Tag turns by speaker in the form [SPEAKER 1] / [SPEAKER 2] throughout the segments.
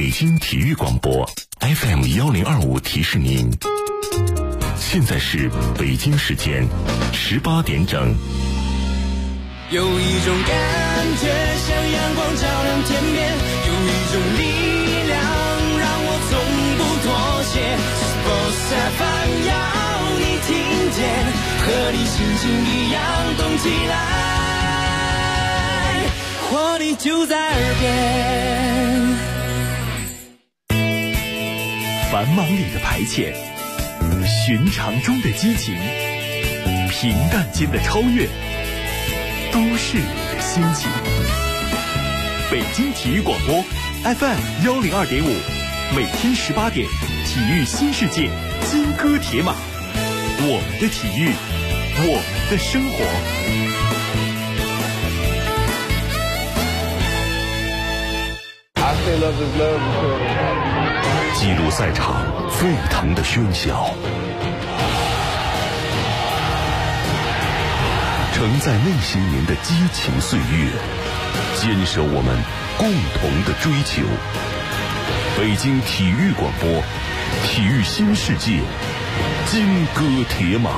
[SPEAKER 1] 北京体育广播 FM1025提示您，现在是北京时间18点整。
[SPEAKER 2] 有一种感觉像阳光照亮天边，有一种力量让我从不妥协。Sports FM 要你听见，和你心情一样动起来，活力就在耳边。
[SPEAKER 3] 繁忙里的排遣，寻常中的激情，平淡间的超越，都是你的心情。北京体育广播 FM102.5，每天18点，体育新世界，金戈铁马，我们的体育，我们的生活。
[SPEAKER 1] 记录赛场沸腾的喧嚣，承载内心您的激情岁月，坚守我们共同的追求。北京体育广播，体育新世界，金戈铁马。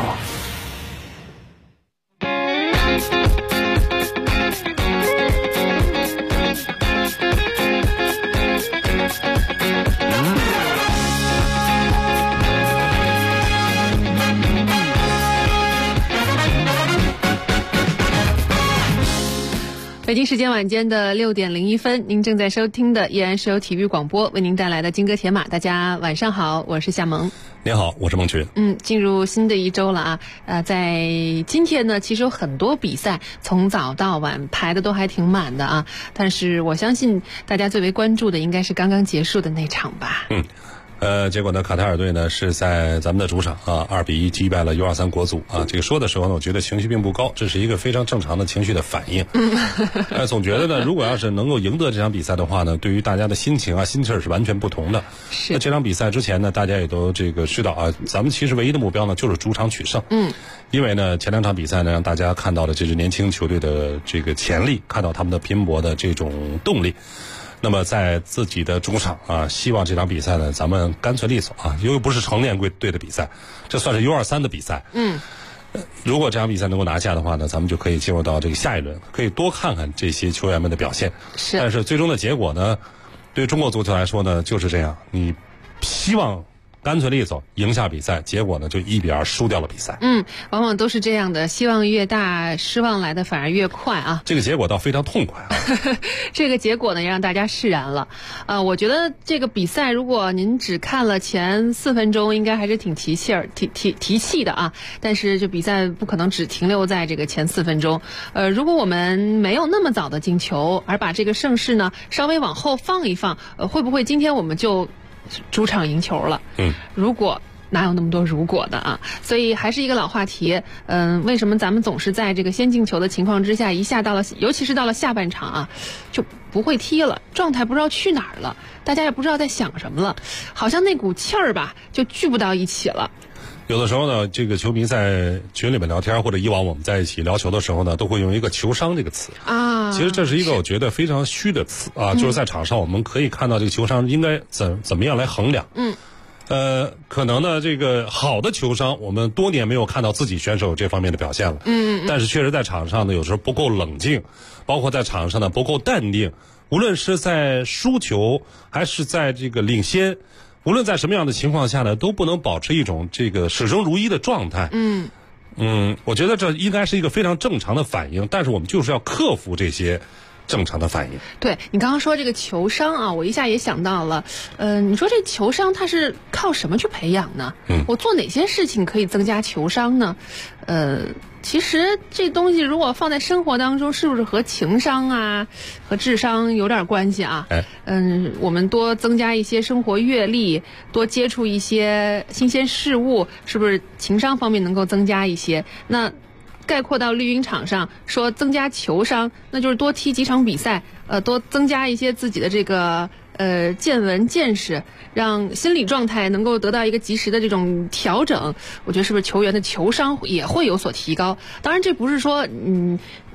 [SPEAKER 4] 北京时间晚间的6点01分，您正在收听的依然是由体育广播为您带来的金戈铁马。大家晚上好，我是夏萌。
[SPEAKER 5] 您好，我是孟群。
[SPEAKER 4] 进入新的一周了啊。在今天呢，其实有很多比赛从早到晚排的都还挺满的啊。但是我相信大家最为关注的应该是刚刚结束的那场吧。
[SPEAKER 5] 结果呢，卡塔尔队呢是在咱们的主场啊，2比1击败了 U23 国足啊。这个说的时候呢，我觉得情绪并不高，这是一个非常正常的情绪的反应。总觉得呢，如果要是能够赢得这场比赛的话呢，对于大家的心情啊、心气儿是完全不同的。那这场比赛之前呢，大家也都这个知道啊，咱们其实唯一的目标呢就是主场取胜。因为呢，前2场比赛呢，让大家看到了这支年轻球队的这个潜力，看到他们的拼搏的这种动力。那么在自己的主场啊，希望这场比赛呢，咱们干脆利索啊，又不是成年队的比赛，这算是 U23 的比赛。如果这场比赛能够拿下的话呢，咱们就可以进入到这个下一轮，可以多看看这些球员们的表现。但是最终的结果呢，对于中国足球来说呢，就是这样，你希望干脆利索赢下比赛，结果呢就1比2输掉了比赛。
[SPEAKER 4] 往往都是这样的，希望越大，失望来的反而越快啊。
[SPEAKER 5] 这个结果倒非常痛快啊。
[SPEAKER 4] 这个结果呢也让大家释然了。我觉得这个比赛如果您只看了前4分钟，应该还是挺提气的啊。但是这比赛不可能只停留在这个前4分钟。如果我们没有那么早的进球，而把这个盛世呢稍微往后放一放，会不会今天我们就主场赢球了？如果哪有那么多如果的啊？所以还是一个老话题，为什么咱们总是在这个先进球的情况之下，一下到了，尤其是到了下半场啊，就不会踢了，状态不知道去哪儿了，大家也不知道在想什么了，好像那股气儿吧就聚不到一起了。
[SPEAKER 5] 有的时候呢，这个球迷在群里面聊天，或者以往我们在一起聊球的时候呢，都会用一个球商这个词啊。其实这是一个我觉得非常虚的词啊，就是在场上我们可以看到这个球商应该怎么样来衡量。可能呢，这个好的球商，我们多年没有看到自己选手这方面的表现了。但是确实在场上呢，有时候不够冷静，包括在场上呢不够淡定，无论是在输球还是在这个领先。无论在什么样的情况下呢，都不能保持一种这个始终如一的状态。我觉得这应该是一个非常正常的反应，但是我们就是要克服这些正常的反应。
[SPEAKER 4] 对，你刚刚说这个球商啊，我一下也想到了，你说这球商它是靠什么去培养呢？我做哪些事情可以增加球商呢？其实这东西如果放在生活当中，是不是和情商啊、和智商有点关系啊？我们多增加一些生活阅历，多接触一些新鲜事物，是不是情商方面能够增加一些？那概括到绿茵场上说增加球商，那就是多踢几场比赛，多增加一些自己的这个见闻见识，让心理状态能够得到一个及时的这种调整。我觉得是不是球员的球商也会有所提高？当然，这不是说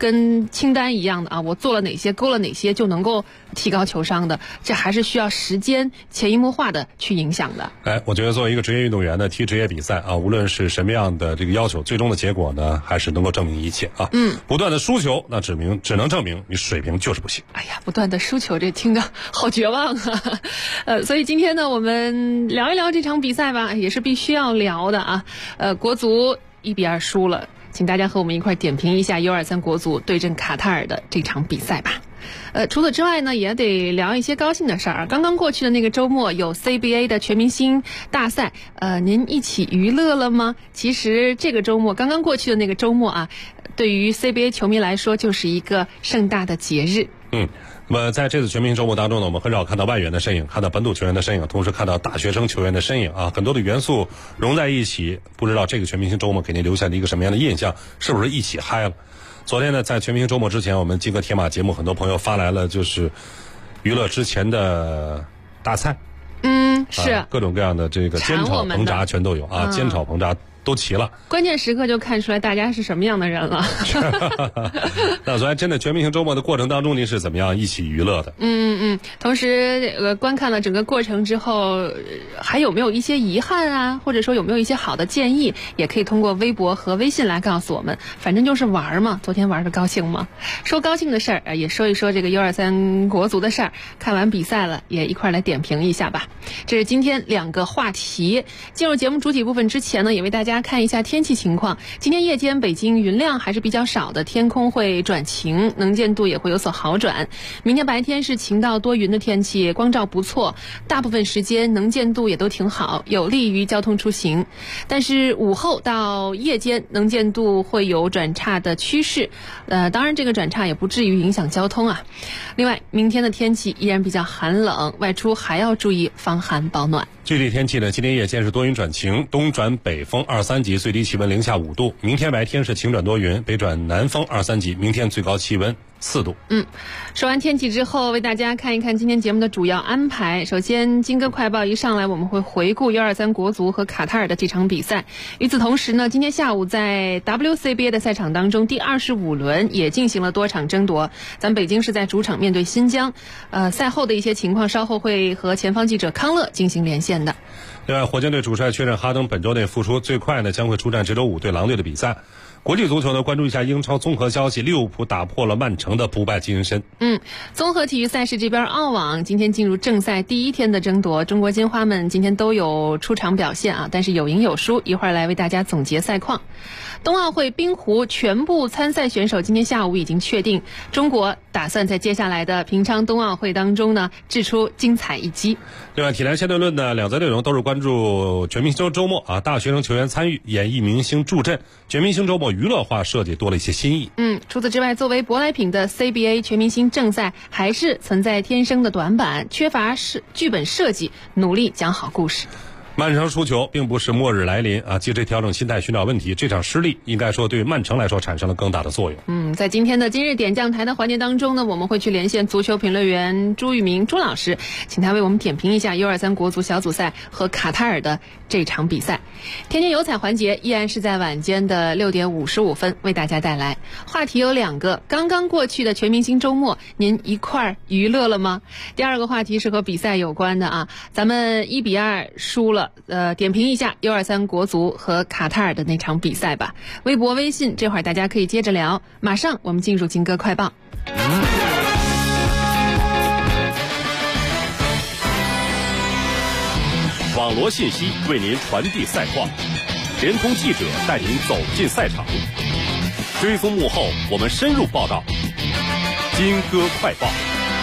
[SPEAKER 4] 跟清单一样的啊，我做了哪些勾了哪些就能够提高球商的，这还是需要时间潜移默化的去影响的。
[SPEAKER 5] 我觉得作为一个职业运动员呢，踢职业比赛啊，无论是什么样的这个要求，最终的结果呢，还是能够证明一切啊。不断的输球，那只能证明你水平就是不行。
[SPEAKER 4] 哎呀，不断的输球，这听着好绝望啊！所以今天呢，我们聊一聊这场比赛吧，也是必须要聊的啊。国足1-2输了，请大家和我们一块点评一下U23国足对阵卡塔尔的这场比赛吧。除此之外呢，也得聊一些高兴的事儿。刚刚过去的那个周末有 CBA 的全明星大赛，您一起娱乐了吗？其实这个周末刚刚过去的那个周末啊，对于 CBA 球迷来说就是一个盛大的节日。
[SPEAKER 5] 那么在这次全明星周末当中呢，我们很少看到外援的身影，看到本土球员的身影，同时看到大学生球员的身影啊，很多的元素融在一起。不知道这个全明星周末给您留下的一个什么样的印象？是不是一起嗨了？昨天呢，在全明星周末之前，我们金戈铁马节目很多朋友发来了就是娱乐之前的大菜，
[SPEAKER 4] 是
[SPEAKER 5] 各种各样的这个煎炒烹炸全都有啊，煎炒烹炸都齐了，
[SPEAKER 4] 关键时刻就看出来大家是什么样的人了。
[SPEAKER 5] 那昨天真的全明星周末的过程当中，您是怎么样一起娱乐的？
[SPEAKER 4] 同时观看了整个过程之后，还有没有一些遗憾啊，或者说有没有一些好的建议，也可以通过微博和微信来告诉我们。反正就是玩嘛，昨天玩的高兴吗？说高兴的事儿，也说一说这个U23国足的事儿。看完比赛了，也一块来点评一下吧。这是今天2个话题。进入节目主体部分之前呢，也为大家看一下天气情况。今天夜间北京云量还是比较少的，天空会转晴，能见度也会有所好转。明天白天是晴到多云的天气，光照不错，大部分时间能见度也都挺好，有利于交通出行。但是午后到夜间能见度会有转差的趋势，当然这个转差也不至于影响交通啊。另外，明天的天气依然比较寒冷，外出还要注意防寒保暖。
[SPEAKER 5] 具体天气呢，今天夜间是多云转晴，东转北风2-3级，最低气温零下5度。明天白天是晴转多云，北转南风2-3级，明天最高气温4度。
[SPEAKER 4] 说完天气之后，为大家看一看今天节目的主要安排。首先，金戈快报一上来，我们会回顾U23国足和卡塔尔的这场比赛。与此同时呢，今天下午在 WCBA 的赛场当中，第25轮也进行了多场争夺。咱北京是在主场面对新疆，赛后的一些情况稍后会和前方记者康乐进行连线的。
[SPEAKER 5] 另外，火箭队主帅确认哈登本周内复出，最快呢将会出战这周5对狼队的比赛。国际足球呢，关注一下英超综合消息，利物浦打破了曼城的不败金身。
[SPEAKER 4] 综合体育赛事这边，澳网今天进入正赛第1天的争夺，中国金花们今天都有出场表现啊，但是有赢有输，一会儿来为大家总结赛况。冬奥会冰壶全部参赛选手今天下午已经确定，中国打算在接下来的平昌冬奥会当中呢，掷出精彩一击。
[SPEAKER 5] 另外，体坛相对论呢，2则内容都是关注全明星周末啊，大学生球员参与，演艺明星助阵，全明星周末娱乐化设计多了一些新意。
[SPEAKER 4] 除此之外，作为舶来品的 CBA 全明星正赛还是存在天生的短板，缺乏剧本设计，努力讲好故事。
[SPEAKER 5] 曼城输球并不是末日来临啊，及时调整心态，寻找问题。这场失利应该说对曼城来说产生了更大的作用。
[SPEAKER 4] 在今天的今日点将台的环节当中呢，我们会去连线足球评论员朱玉明朱老师，请他为我们点评一下 U23国足小组赛和卡塔尔的这场比赛。天天有彩环节依然是在晚间的6点55分为大家带来。话题有2个，刚刚过去的全明星周末，您一块娱乐了吗？第2个话题是和比赛有关的啊，咱们1-2输了。点评一下 U23国足和卡塔尔的那场比赛吧。微博、微信，这会儿大家可以接着聊。马上我们进入金戈快报。
[SPEAKER 1] 网罗信息为您传递赛况，联通记者带您走进赛场，追踪幕后，我们深入报道。金戈快报。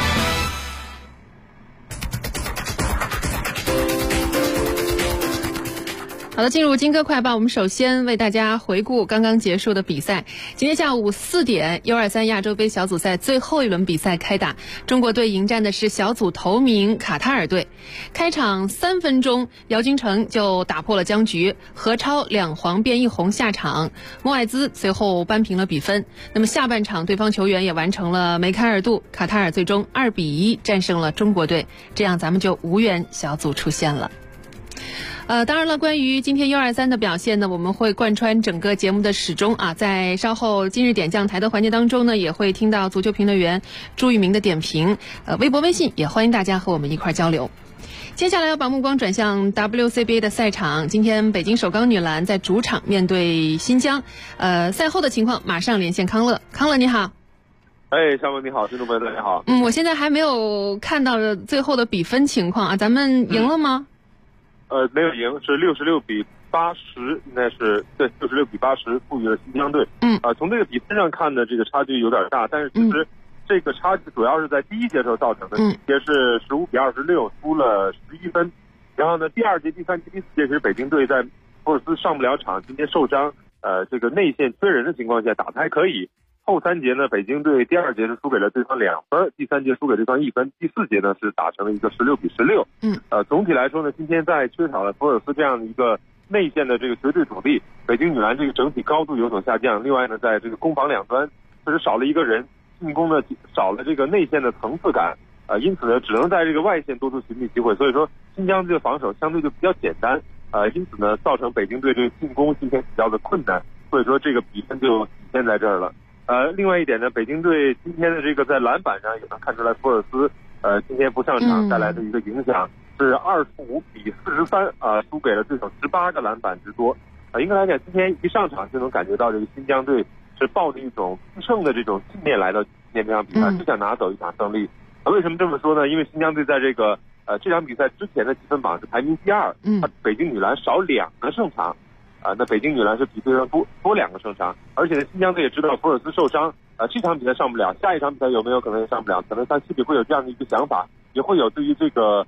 [SPEAKER 4] 好的，进入金戈快报，我们首先为大家回顾刚刚结束的比赛。今天下午4点 U23 亚洲杯小组赛最后一轮比赛开打，中国队迎战的是小组头名卡塔尔队。开场3分钟，姚金成就打破了僵局，何超2黄变1红下场，莫艾兹随后扳平了比分。那么下半场对方球员也完成了梅开二度，卡塔尔最终2-1战胜了中国队，这样咱们就无缘小组出线了。 当然了，关于今天123的表现呢，我们会贯穿整个节目的始终啊，在稍后今日点将台的环节当中呢，也会听到足球评论员朱玉明的点评。微博、微信也欢迎大家和我们一块交流。接下来要把目光转向 WCBA 的赛场，今天北京首钢女篮在主场面对新疆。赛后的情况马上连线康乐。康乐你好。
[SPEAKER 6] 夏文你好，听众朋友大家好。
[SPEAKER 4] 我现在还没有看到最后的比分情况啊，咱们赢了吗？
[SPEAKER 6] 没有赢，是66比80，应该是对，66比80负于了新疆队。从这个比分上看呢，这个差距有点大，但是其实这个差距主要是在第一节时候造成的，第一节是15比26输了11分，然后呢，第二节、第三节、第四节是北京队在福尔斯上不了场，今天受伤，这个内线缺人的情况下打得还可以。后三节呢，北京队第二节是输给了对方2分，第三节输给对方1分，第四节呢是打成了一个16比16。总体来说呢，今天在缺少了福尔斯这样的一个内线的这个绝对主力，北京女篮这个整体高度有所下降。另外呢，在这个攻防两端确实少了一个人，进攻呢少了这个内线的层次感，因此呢只能在这个外线多出寻觅机会。所以说新疆这个防守相对就比较简单，因此呢造成北京队这个进攻今天比较的困难，所以说这个比分就体现在这儿了。另外一点呢，北京队今天的这个在篮板上也能看出来福尔斯今天不上场带来的一个影响，是25比43输给了对手18个篮板之多。应该来讲今天一上场就能感觉到这个新疆队是抱着一种必胜的这种信念来到今天这场比赛，就想拿走一场胜利。为什么这么说呢？因为新疆队在这个这场比赛之前的积分榜是排名第2，北京女篮少2个胜场。那北京女篮是比对方多2个胜场，而且呢，新疆队也知道福尔斯受伤，这场比赛上不了，下一场比赛有没有可能也上不了？可能他心里会有这样的一个想法，也会有对于这个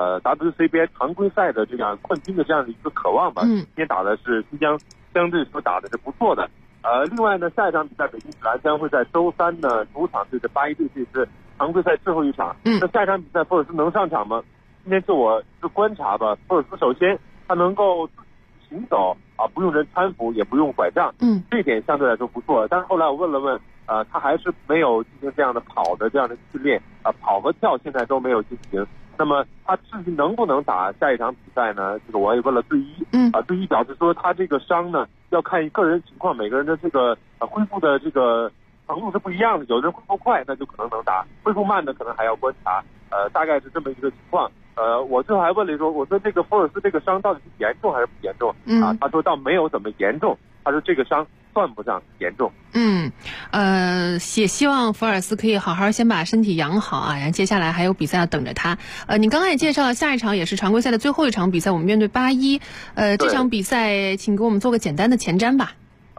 [SPEAKER 6] WCBA 常规赛的这样冠军的这样的一个渴望吧。今天打的是新疆相对所打的是不错的。另外呢，下一场比赛北京女篮将会在周3呢主场对着81队，这是常规赛最后一场。那下一场比赛福尔斯能上场吗？今天就我是观察吧，福尔斯首先他能够行走不用人搀扶，也不用拐杖，这一点相对来说不错。但是后来我问了问，他还是没有进行这样的跑的这样的训练，跑和跳现在都没有进行。那么他至于能不能打下一场比赛呢？这个我也问了队医，队医表示说他这个伤呢要看个人情况，每个人的这个恢复的这个程度是不一样的，有人恢复快那就可能打，恢复慢的可能还要观察，大概是这么一个情况。我最后还问了说，我说这个福尔斯这个伤到底是严重还是不严重？他说倒没有怎么严重，他说这个伤算不上严重。
[SPEAKER 4] 也希望福尔斯可以好好先把身体养好啊，然后接下来还有比赛要等着他。你刚刚也介绍了下一场也是常规赛的最后一场比赛，我们面对81，这场比赛请给我们做个简单的前瞻吧。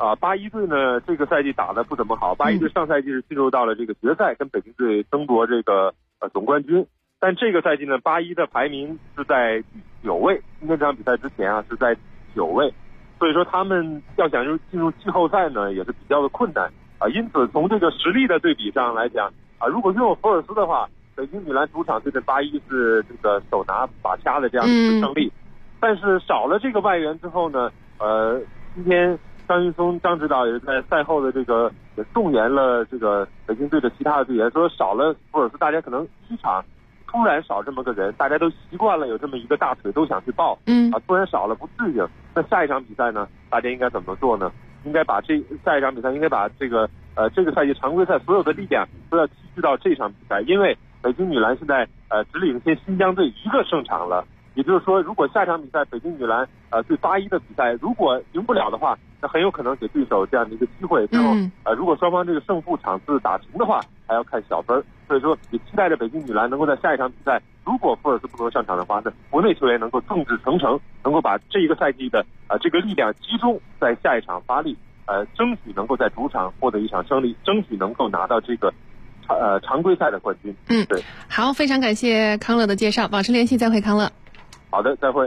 [SPEAKER 6] 81队呢这个赛季打得不怎么好，81队上赛季是进入到了这个决赛，跟北京队争夺这个总冠军。但这个赛季呢，81的排名是在第9位，今天这场比赛之前是在9位，所以说他们要想进入季后赛呢，也是比较的困难因此从这个实力的对比上来讲如果拥有福尔斯的话，北京女篮主场对阵81是这个手拿把掐的这样的一个胜利。但是少了这个外援之后呢，今天张云松张指导也是在赛后的这个也动员了这个北京队的其他的队员，说少了福尔斯，大家可能一场突然少这么个人，大家都习惯了有这么一个大腿都想去抱，突然少了不适应。那下一场比赛呢，大家应该怎么做呢？应该把下一场比赛应该把这个赛季常规赛所有的力量都要集聚到这场比赛，因为北京女篮现在只领先新疆队1个胜场了。也就是说，如果下场比赛北京女篮对81的比赛如果赢不了的话，那很有可能给对手这样的一个机会。然后如果双方这个胜负场次打平的话，还要看小分。所以说也期待着北京女篮能够在下一场比赛，如果福尔斯不能上场的话，那国内球员能够众志成城，能够把这一个赛季的这个力量集中在下一场发力，争取能够在主场获得一场胜利，争取能够拿到这个常规赛的冠军。对，
[SPEAKER 4] 好，非常感谢康乐的介绍，保持联系，再会，康乐。
[SPEAKER 6] 好的，再会。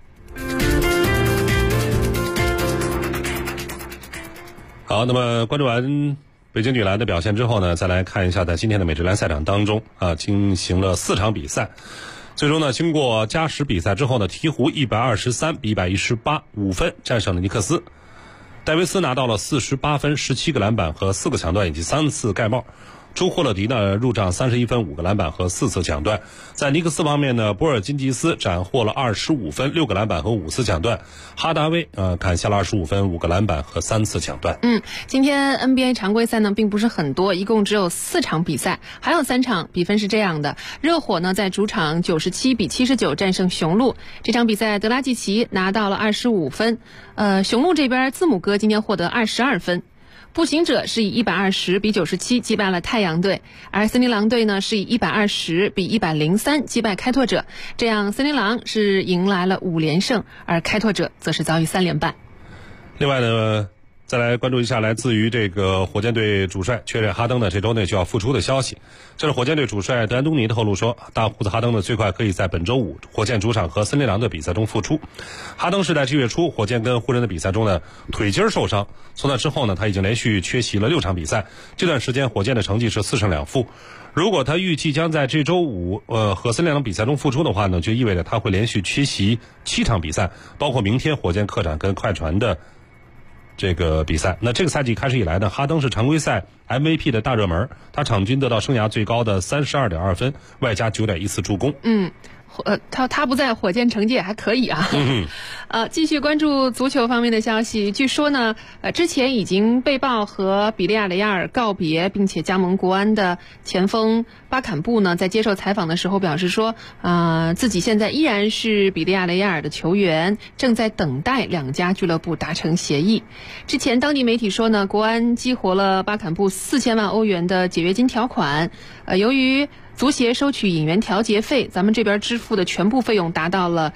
[SPEAKER 5] 好，那么关注完北京女篮的表现之后呢，再来看一下在今天的美职篮赛场当中进行了4场比赛，最终呢经过加时比赛之后呢，鹈鹕123比118 5分战胜了尼克斯，戴维斯拿到了48分、17个篮板和4个抢断以及3次盖帽。 朱霍勒迪呢入账31分5个篮板和4次抢断。在尼克斯方面呢，波尔津吉斯斩获了25分6个篮板和5次抢断，哈达威砍下了25分5个篮板和3次抢断。
[SPEAKER 4] 今天 NBA 常规赛呢并不是很多，一共只有4场比赛，还有3场比分是这样的：热火呢在主场97-79战胜雄鹿，这场比赛德拉季奇拿到了25分，雄鹿这边字母哥今天获得22分。步行者是以120-97击败了太阳队，而森林狼队呢是以120-103击败开拓者，这样森林狼是迎来了5连胜，而开拓者则是遭遇3连败。
[SPEAKER 5] 另外呢，再来关注一下来自于这个火箭队主帅确认哈登呢这周内就要复出的消息。这是火箭队主帅德安东尼透露说，大胡子哈登呢最快可以在本周5火箭主场和森林狼的比赛中复出。哈登是在7月初火箭跟湖人的比赛中呢腿筋受伤，从那之后呢他已经连续缺席了6场比赛，这段时间火箭的成绩是4胜2负。如果他预计将在这周5和森林狼比赛中复出的话呢，就意味着他会连续缺席7场比赛，包括明天火箭客场跟快船的这个比赛。那这个赛季开始以来呢，哈登是常规赛 MVP 的大热门，他场均得到生涯最高的32.2分，外加9.1次助攻。
[SPEAKER 4] 他不在，火箭成绩也还可以啊。继续关注足球方面的消息。据说呢，之前已经被曝和比利亚雷亚尔告别，并且加盟国安的前锋巴坎布呢，在接受采访的时候表示说，自己现在依然是比利亚雷亚尔的球员，正在等待2家俱乐部达成协议。之前当地媒体说呢，国安激活了巴坎布4000万欧元的解约金条款，由于足协收取引援调节费，咱们这边支付的全部费用达到了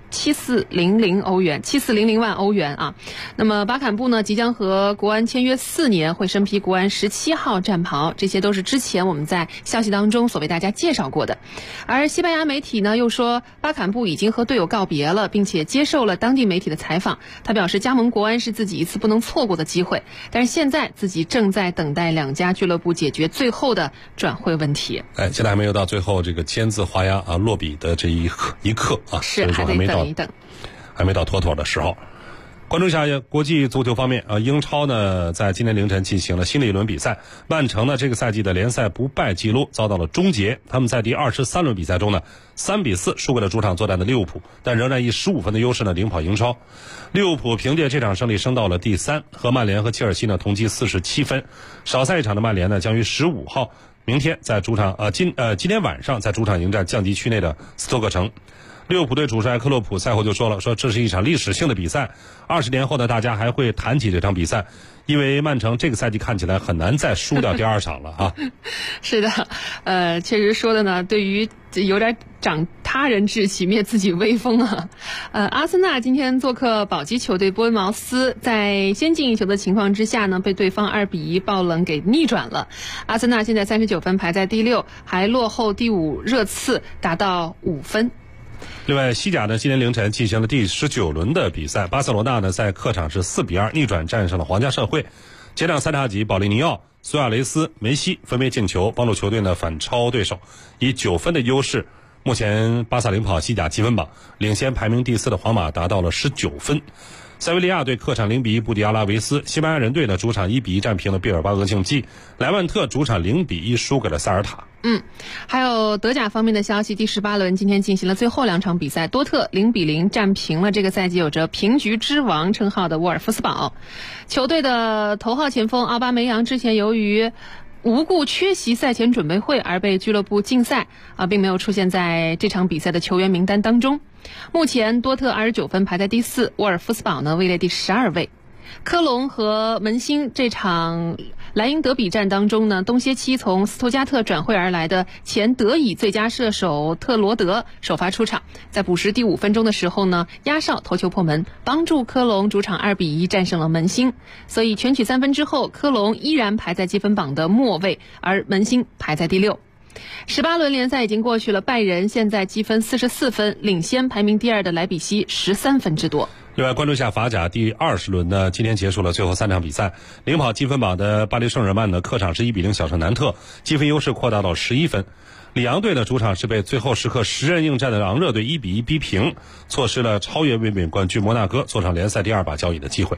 [SPEAKER 4] 7400万欧元啊。那么巴坎布呢即将和国安签约4年，会身披国安17号战袍，这些都是之前我们在消息当中所为大家介绍过的。而西班牙媒体呢又说，巴坎布已经和队友告别了，并且接受了当地媒体的采访。他表示加盟国安是自己一次不能错过的机会，但是现在自己正在等待2家俱乐部解决最后的转会问题。
[SPEAKER 5] 现在还没有到最后这个签字画押落笔的这一刻啊，
[SPEAKER 4] 是还得等一等，
[SPEAKER 5] 还没到妥妥的时候。关注一下国际足球方面英超呢在今天凌晨进行了新的一轮比赛，曼城呢这个赛季的联赛不败记录遭到了终结，他们在第23轮比赛中呢3-4输给了主场作战的利物浦，但仍然以15分的优势呢领跑英超。利物浦凭借这场胜利升到了第3，和曼联和切尔西呢同积47分。少赛一场的曼联呢将于15号明天在主场今天晚上在主场迎战降级区内的斯托克城。利物浦队主帅克洛普赛后就说了，说这是一场历史性的比赛，20年后呢大家还会谈起这场比赛，因为曼城这个赛季看起来很难再输掉第2场了啊。
[SPEAKER 4] 是的，确实说的呢，对于有点长他人志气灭自己威风啊。阿森纳今天做客保级球队波恩茅斯，在先进一球的情况之下呢，被对方2-1爆冷给逆转了。阿森纳现在39分排在第6，还落后第5热刺达到5分。
[SPEAKER 5] 另外，西甲呢今天凌晨进行了第19轮的比赛，巴塞罗那呢在客场是4-2逆转战胜了皇家社会。前场3叉戟保利尼奥、苏亚雷斯、梅西分别进球，帮助球队呢反超对手，以9分的优势，目前巴萨领跑西甲积分榜，领先排名第4的皇马达到了19分。塞维利亚队客场0-1不敌阿拉维斯，西班牙人队呢主场1-1战平了毕尔巴鄂竞技，莱万特主场0-1输给了塞尔塔。
[SPEAKER 4] 还有德甲方面的消息，第18轮今天进行了最后2场比赛，多特0-0战平了这个赛季有着平局之王称号的沃尔夫斯堡。球队的头号前锋奥巴梅扬之前由于无故缺席赛前准备会而被俱乐部禁赛并没有出现在这场比赛的球员名单当中。目前多特29分排在第4，沃尔夫斯堡呢位列第12位。科隆和门兴这场莱茵德比战当中呢，东歇期从斯图加特转会而来的前德乙最佳射手特罗德首发出场，在补时第5分钟的时候呢，压哨头球破门，帮助科隆主场2-1战胜了门兴。所以全取3分之后，科隆依然排在积分榜的末位，而门兴排在第6。18轮联赛已经过去了，拜仁现在积分44分，领先排名第2的莱比锡13分之多。
[SPEAKER 5] 另外关注一下法甲第20轮呢，今天结束了最后3场比赛，领跑积分榜的巴黎圣日耳曼呢客场是1-0小胜南特，积分优势扩大到11分。里昂队的主场是被最后时刻10人应战的昂热队1-1逼平，错失了超越卫冕冠军摩纳哥坐上联赛第2把交椅的机会。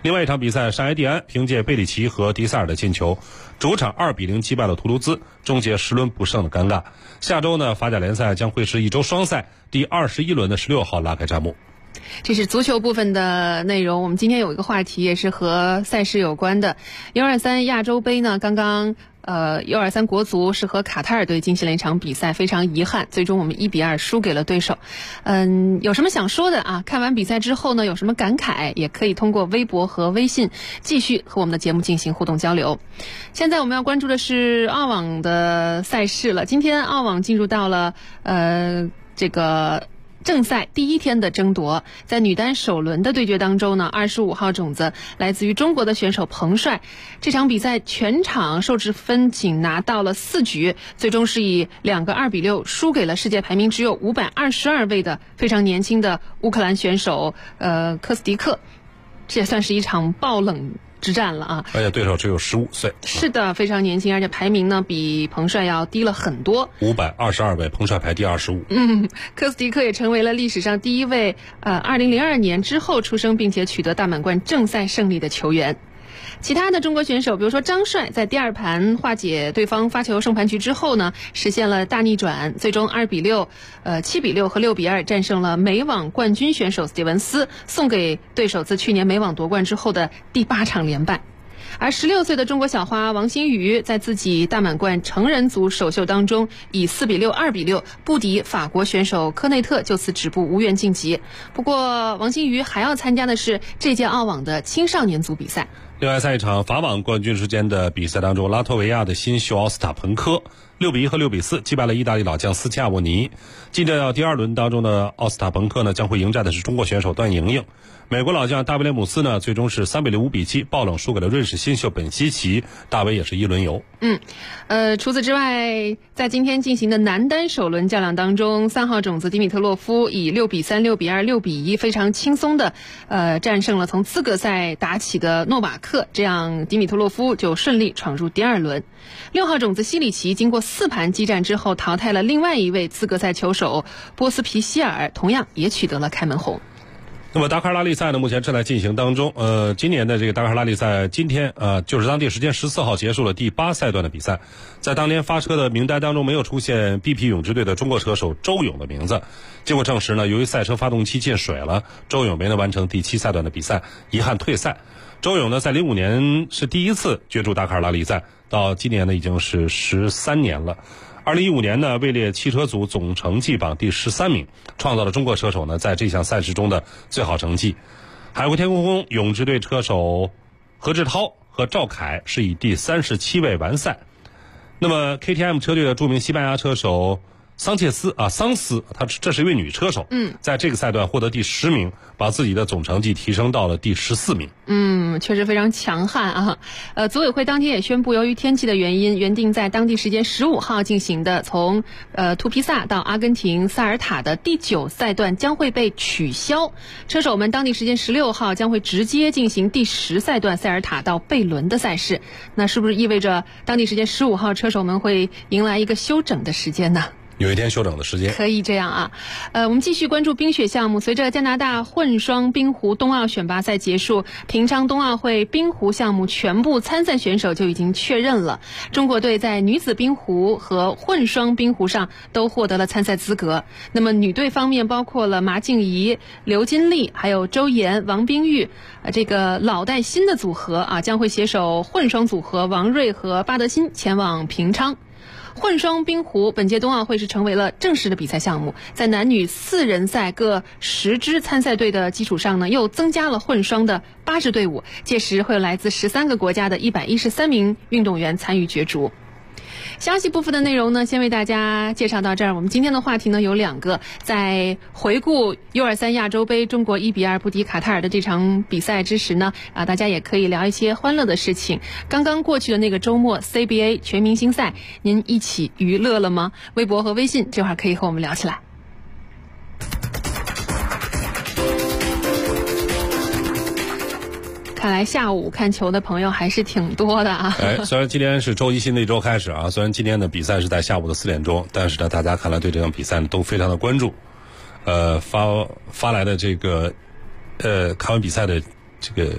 [SPEAKER 5] 另外一场比赛，上埃蒂安凭借贝里奇和迪萨尔的进球，主场2-0击败了图卢兹，终结10轮不胜的尴尬。下周呢，法甲联赛将会是一周双赛，第21轮的16号拉开战幕。
[SPEAKER 4] 这是足球部分的内容。我们今天有一个话题也是和赛事有关的，U23亚洲杯呢，刚刚U23国足是和卡塔尔队进行了一场比赛，非常遗憾，最终我们1-2输给了对手。有什么想说的啊？看完比赛之后呢，有什么感慨，也可以通过微博和微信继续和我们的节目进行互动交流。现在我们要关注的是澳网的赛事了。今天澳网进入到了这个正赛第一天的争夺，在女单首轮的对决当中呢，25号种子来自于中国的选手彭帅，这场比赛全场受制分仅拿到了4局，最终是以2个2-6输给了世界排名只有522位的非常年轻的乌克兰选手科斯迪克，这也算是一场爆冷之战了啊！
[SPEAKER 5] 而且对手只有15岁，
[SPEAKER 4] 是的，非常年轻，而且排名呢比彭帅要低了很多
[SPEAKER 5] ，522位，彭帅排第25。
[SPEAKER 4] 科斯迪克也成为了历史上第一位2002年之后出生并且取得大满贯正赛胜利的球员。其他的中国选手，比如说张帅，在第2盘化解对方发球胜盘局之后呢，实现了大逆转，最终2-6、7-6和6-2战胜了美网冠军选手斯蒂文斯，送给对手自去年美网夺冠之后的第8场连败。而16岁的中国小花王欣瑜在自己大满贯成人组首秀当中以4-6、2-6不敌法国选手科内特，就此止步无缘晋级。不过王欣瑜还要参加的是这届澳网的青少年组比赛。
[SPEAKER 5] 另外，在一场法网冠军之间的比赛当中，拉脱维亚的新秀奥斯塔彭科6-1和6-4击败了意大利老将斯切亚沃尼。进展到第2轮当中的奥斯塔彭科呢，将会迎战的是中国选手段莹莹。美国老将大卫雷姆斯呢，最终是3-6、5-7爆冷输给了瑞士新秀本希奇，大卫也是1轮游。
[SPEAKER 4] 除此之外，在今天进行的男单首轮较量当中，3号种子迪米特洛夫以6-3、6-2、6-1非常轻松的战胜了从资格赛打起的诺瓦克，这样迪米特洛夫就顺利闯入第2轮。6号种子西里奇经过4盘激战之后淘汰了另外一位资格赛球手波斯皮希尔，同样也取得了开门红。
[SPEAKER 5] 那么达喀尔拉力赛呢，目前正在进行当中。今年的这个达喀尔拉力赛，今天就是当地时间14号结束了第8赛段的比赛。在当天发车的名单当中，没有出现 BP 泳支队的中国车手周勇的名字。经过证实呢，由于赛车发动机进水了，周勇没能完成第7赛段的比赛，遗憾退赛。周勇呢，在05年是第一次角逐达喀尔拉力赛，到今年呢已经是13年了。2015年呢，位列汽车组总成绩榜第13名，创造了中国车手呢在这项赛事中的最好成绩。海国天空泳支队车手何志涛和赵凯是以第37位完赛。那么 KTM 车队的著名西班牙车手桑斯，这是一位女车手，在这个赛段获得第10名，把自己的总成绩提升到了第14名。
[SPEAKER 4] 确实非常强悍啊！组委会当天也宣布，由于天气的原因，原定在当地时间15号进行的从图皮萨到阿根廷塞尔塔的第9赛段将会被取消。车手们当地时间16号将会直接进行第10赛段塞尔塔到贝伦的赛事。那是不是意味着当地时间15号车手们会迎来一个休整的时间呢？
[SPEAKER 5] 有一天休整的时间，
[SPEAKER 4] 可以这样啊。我们继续关注冰雪项目。随着加拿大混双冰壶冬奥选拔赛结束，平昌冬奥会冰壶项目全部参赛选手就已经确认了。中国队在女子冰壶和混双冰壶上都获得了参赛资格。那么女队方面包括了马静怡、刘金丽，还有周岩、王冰玉，这个老带新的组合啊，将会携手混双组合王睿和巴德辛前往平昌。混双冰壶本届冬奥会是成为了正式的比赛项目，在男女4人赛各10支参赛队的基础上呢，又增加了混双的8支队伍，届时会有来自13个国家的113名运动员参与角逐。消息部分的内容呢，先为大家介绍到这儿。我们今天的话题呢有2个，在回顾 U23 亚洲杯中国1-2不敌卡塔尔的这场比赛之时呢，大家也可以聊一些欢乐的事情。刚刚过去的那个周末 CBA 全明星赛，您一起娱乐了吗？微博和微信这会儿可以和我们聊起来。看来下午看球的朋友还是挺多的啊。
[SPEAKER 5] 虽然今天是周一新的一周开始啊，虽然今天的比赛是在下午的4点钟，但是呢，大家看来对这场比赛呢都非常的关注。发来的这个看完比赛的这个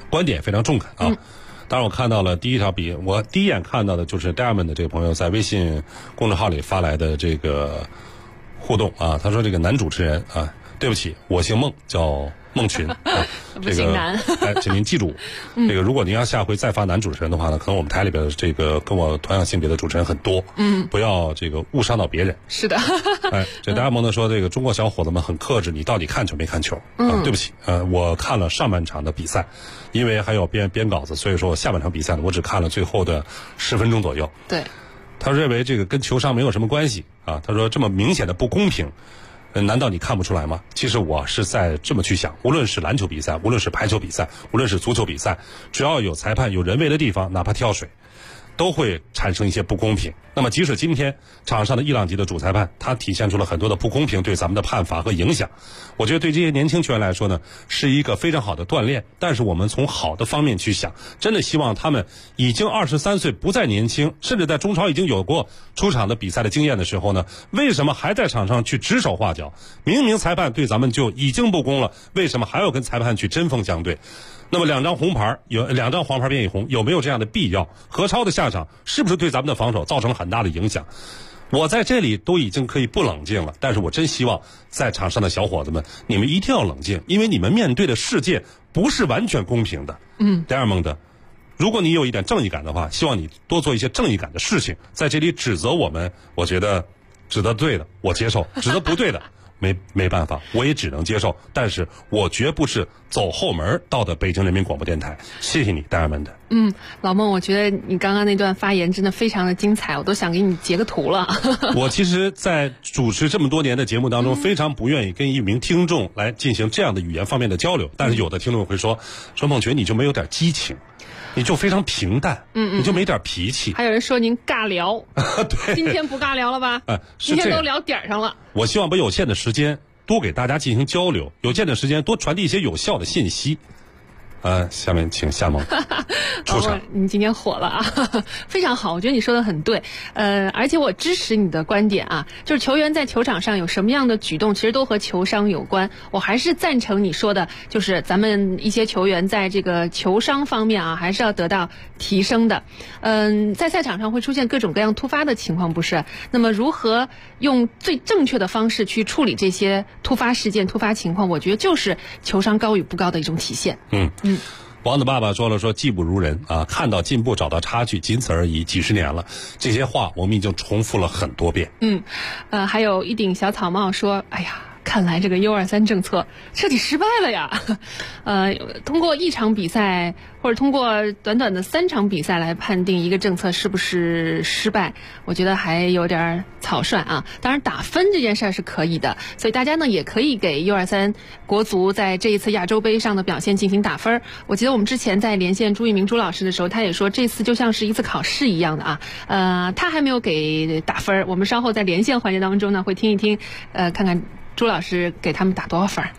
[SPEAKER 5] 观点非常中肯啊。当然，我看到了第一条我第一眼看到的就是 Diamond 的这个朋友在微信公众号里发来的这个互动啊。他说：“这个男主持人啊，对不起，我姓孟，叫孟群。
[SPEAKER 4] 不姓男。
[SPEAKER 5] 请您记住，这个如果您要下回再发男主持人的话呢，可能我们台里边这个跟我同样性别的主持人很多，不要这个误伤到别人。
[SPEAKER 4] 是的。
[SPEAKER 5] 这达蒙呢说这个中国小伙子们很克制，你到底看球没看球？对不起，我看了上半场的比赛，因为还有编稿子，所以说我下半场比赛呢，我只看了最后的10分钟左右。
[SPEAKER 4] 对，
[SPEAKER 5] 他认为这个跟球商没有什么关系啊。他说这么明显的不公平。难道你看不出来吗？其实我是在这么去想，无论是篮球比赛，无论是排球比赛，无论是足球比赛，只要有裁判有人为的地方，哪怕跳水，都会产生一些不公平。那么即使今天场上的伊朗籍的主裁判，他体现出了很多的不公平对咱们的判罚和影响，我觉得对这些年轻球员来说呢，是一个非常好的锻炼。但是我们从好的方面去想，真的希望他们已经23岁不再年轻，甚至在中超已经有过出场的比赛的经验的时候呢，为什么还在场上去指手画脚？明明裁判对咱们就已经不公了，为什么还要跟裁判去针锋相对？那么2张红牌，有2张黄牌变一红，有没有这样的必要？何超的下场是不是对咱们的防守造成了很大的影响？我在这里都已经可以不冷静了，但是我真希望在场上的小伙子们，你们一定要冷静，因为你们面对的世界不是完全公平的。Diamond，如果你有一点正义感的话，希望你多做一些正义感的事情。在这里指责我们，我觉得指责对的我接受，指责不对的没办法，我也只能接受，但是我绝不是走后门到的北京人民广播电台。谢谢你 Diamond。
[SPEAKER 4] 老孟，我觉得你刚刚那段发言真的非常的精彩，我都想给你截个图了。
[SPEAKER 5] 我其实在主持这么多年的节目当中，非常不愿意跟一名听众来进行这样的语言方面的交流，但是有的听众会说孟群你就没有点激情，你就非常平淡，你就没点脾气。
[SPEAKER 4] 还有人说您尬聊，
[SPEAKER 5] 对，
[SPEAKER 4] 今天不尬聊了吧？今天都聊点上了。
[SPEAKER 5] 我希望把有限的时间多给大家进行交流，有限的时间多传递一些有效的信息。下面请夏萌出场。
[SPEAKER 4] 你今天火了啊，非常好，我觉得你说的很对。而且我支持你的观点啊，就是球员在球场上有什么样的举动，其实都和球商有关。我还是赞成你说的，就是咱们一些球员在这个球商方面啊，还是要得到提升的。在赛场上会出现各种各样突发的情况，不是？那么如何用最正确的方式去处理这些突发事件、突发情况，我觉得就是球商高与不高的一种体现。
[SPEAKER 5] 王的爸爸说技不如人啊，看到进步找到差距，仅此而已。几十年了，这些话我们已经重复了很多遍。
[SPEAKER 4] 还有一顶小草帽说，哎呀，看来这个U23政策彻底失败了呀。通过一场比赛或者通过短短的3场比赛来判定一个政策是不是失败，我觉得还有点草率啊。当然打分这件事是可以的，所以大家呢也可以给 U23 国足在这一次亚洲杯上的表现进行打分。我记得我们之前在连线朱一鸣朱老师的时候，他也说这次就像是一次考试一样的啊。他还没有给打分，我们稍后在连线环节当中呢会听一听，看看朱老师给他们打多少分。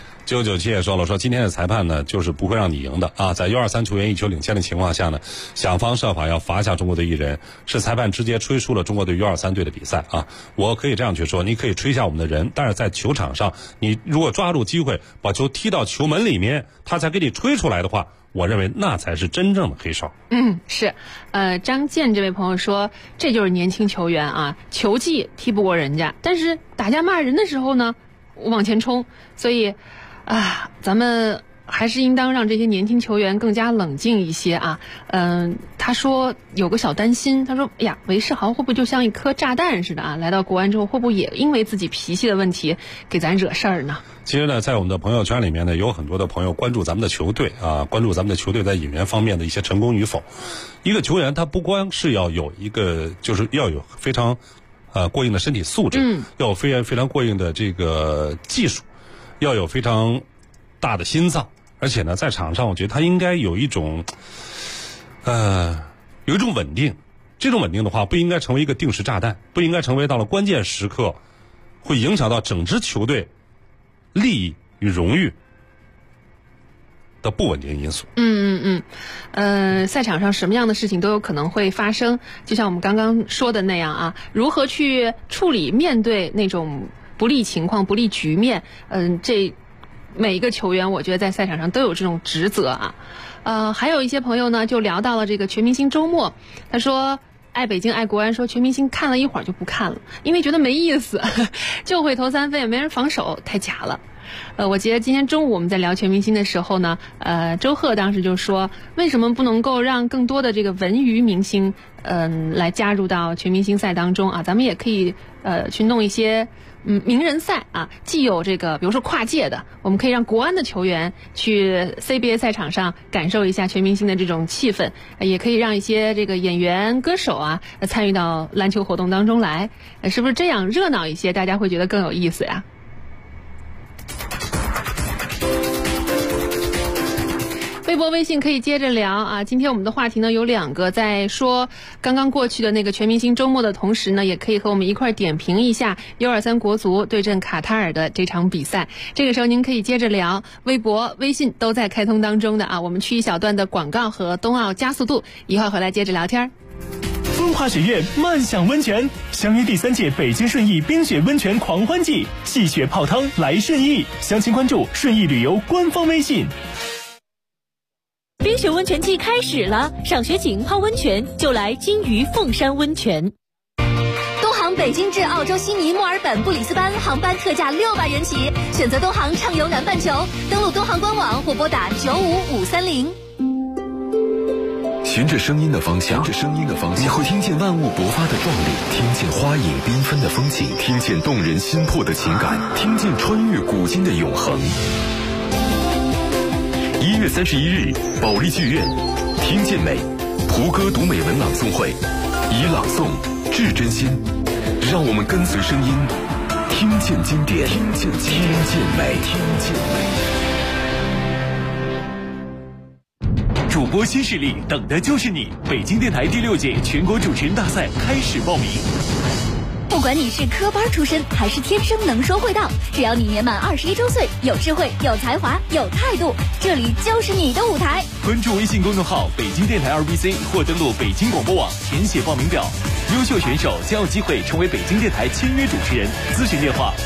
[SPEAKER 5] 997也说今天的裁判呢就是不会让你赢的啊，在 U23 球员1球领先的情况下呢，想方设法要罚下中国队1人，是裁判直接吹输了中国队 U23 队的比赛啊。我可以这样去说，你可以吹下我们的人，但是在球场上你如果抓住机会把球踢到球门里面，他才给你吹出来的话，我认为那才是真正的黑哨。
[SPEAKER 4] 是。张健这位朋友说，这就是年轻球员啊，球技踢不过人家，但是打架骂人的时候呢往前冲，所以咱们还是应当让这些年轻球员更加冷静一些啊。他说有个小担心，他说韦世豪会不会就像一颗炸弹似的啊？来到国安之后，会不会也因为自己脾气的问题给咱惹事儿呢？
[SPEAKER 5] 其实呢，在我们的朋友圈里面呢，有很多的朋友关注咱们的球队啊，关注咱们的球队在引援方面的一些成功与否。一个球员他不光是要有一个，就是要有非常过硬的身体素质，要有非常过硬的这个技术，要有非常大的心脏，而且呢，在场上我觉得他应该有一种稳定。这种稳定的话，不应该成为一个定时炸弹，不应该成为到了关键时刻会影响到整支球队利益与荣誉的不稳定因素。
[SPEAKER 4] 赛场上什么样的事情都有可能会发生，就像我们刚刚说的那样啊，如何去处理面对那种不利情况、不利局面， 每一个球员，我觉得在赛场上都有这种职责啊。还有一些朋友呢，就聊到了这个全明星周末，他说爱北京爱国安说全明星看了一会儿就不看了，因为觉得没意思，就会投3分也没人防守，太假了。我记得今天中午我们在聊全明星的时候呢，周贺当时就说，为什么不能够让更多的这个文娱明星，来加入到全明星赛当中啊？咱们也可以去弄一些名人赛啊，既有这个比如说跨界的，我们可以让国安的球员去 CBA 赛场上感受一下全明星的这种气氛，也可以让一些这个演员歌手啊参与到篮球活动当中来，是不是这样热闹一些，大家会觉得更有意思呀？微博微信可以接着聊啊！今天我们的话题呢有2个，在说刚刚过去的那个全明星周末的同时呢，也可以和我们一块点评一下U23国足对阵卡塔尔的这场比赛。这个时候您可以接着聊，微博微信都在开通当中的啊！我们去一小段的广告和冬奥加速度，一会儿回来接着聊天。
[SPEAKER 3] 风华雪月漫享温泉，相约第3届北京顺义冰雪温泉狂欢季，戏雪泡汤来顺义，详情关注顺义旅游官方微信。
[SPEAKER 7] 冰雪温泉季开始了，赏雪景泡温泉就来金鱼凤山温泉。东航北京至澳洲悉尼、墨尔本、布里斯班航班特价600元起，选择东航畅游南半球，登录东航官网或拨打95530。
[SPEAKER 1] 循着声音的方向，你会听见万物勃发的壮丽，听见花影缤纷的风景，听见动人心魄的情感，听见穿越古今的永恒。1月31日，保利剧院，听见美，胡歌读美文朗诵会，以朗诵致真心，让我们跟随声音，听见经典，听见美。
[SPEAKER 3] 主播新势力，等的就是你！北京电台第6届全国主持人大赛开始报名。
[SPEAKER 7] 不管你是科班出身还是天生能说会道，只要你年满21周岁，有智慧、有才华、有态度，这里就是你的舞台。
[SPEAKER 3] 关注微信公众号北京电台2BC 或登录北京广播网填写报名表，优秀选手将有机会成为北京电台签约主持人。咨询电话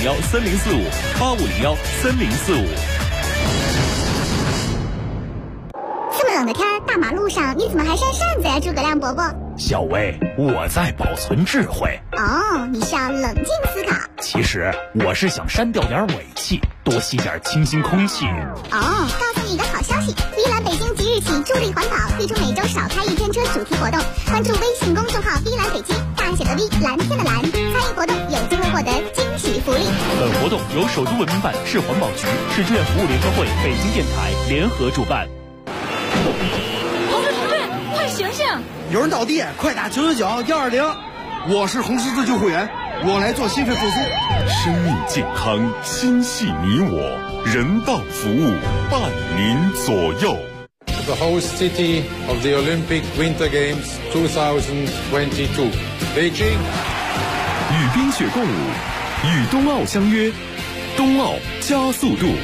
[SPEAKER 3] 85013045，85013045。
[SPEAKER 8] 这么冷的天，大马路上你怎么还扇扇子呀，诸葛亮伯伯？
[SPEAKER 9] 小薇，我在保存智慧。
[SPEAKER 8] 哦，你是要冷静思考。
[SPEAKER 9] 其实我是想删掉点尾气，多吸点清新空气。
[SPEAKER 8] 哦，告诉你一个好消息，碧蓝北京即日起助力环保，推出每周少开1天车主题活动。关注微信公众号碧蓝北京，大写的 V， 蓝天的蓝，参与活动有机会获得惊喜福利。
[SPEAKER 9] 本活动由首都文明办、市环保局、市志愿服务联合会、北京电台联合主办。
[SPEAKER 7] 红十字队，快醒醒！
[SPEAKER 10] 有人倒地，快打999-120。我是红十字救护员，我来做心肺复苏。
[SPEAKER 1] 生命健康，心系你我，人道服务伴您左右。
[SPEAKER 11] The host city of the Olympic Winter Games 2022, Beijing.
[SPEAKER 1] 与冰雪共舞，与冬奥相约，冬奥加速度。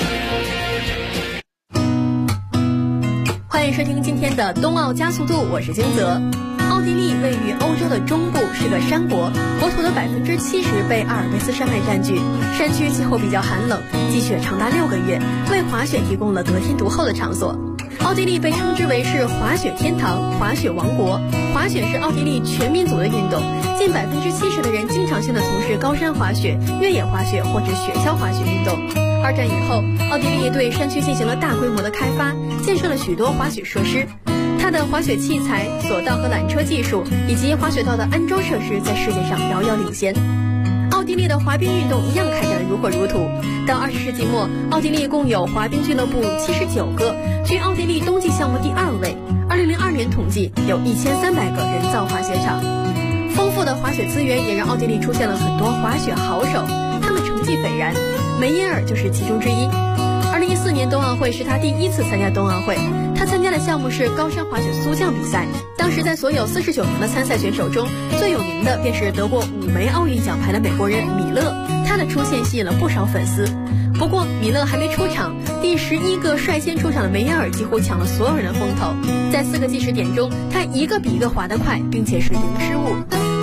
[SPEAKER 12] 欢迎收听今天的冬奥加速度，我是金泽。奥地利位于欧洲的中部，是个山国，国土的70%被阿尔卑斯山脉占据，山区气候比较寒冷，积雪长达6个月，为滑雪提供了得天独厚的场所。奥地利被称之为是滑雪天堂、滑雪王国。滑雪是奥地利全民族的运动，近70%的人经常性的从事高山滑雪、越野滑雪或者雪橇滑雪运动。2战以后，奥地利对山区进行了大规模的开发，建设了许多滑雪设施。它的滑雪器材、索道和缆车技术以及滑雪道的安装设施在世界上遥遥领先。奥地利的滑冰运动一样开展得如火如荼。到20世纪末，奥地利共有滑冰俱乐部79个，居奥地利冬季项目第2位。2002年统计有1300个人造滑雪场。丰富的滑雪资源也让奥地利出现了很多滑雪好手，他们成绩斐然，梅耶尔就是其中之一。2014年冬奥会是他第1次参加冬奥会，他参加的项目是高山滑雪速降比赛。当时在所有49名的参赛选手中，最有名的便是得过5枚奥运奖牌的美国人米勒，他的出现吸引了不少粉丝。不过米勒还没出场，第11个率先出场的梅耶尔几乎抢了所有人的风头。在4个计时点中，他一个比一个滑得快，并且是零失误。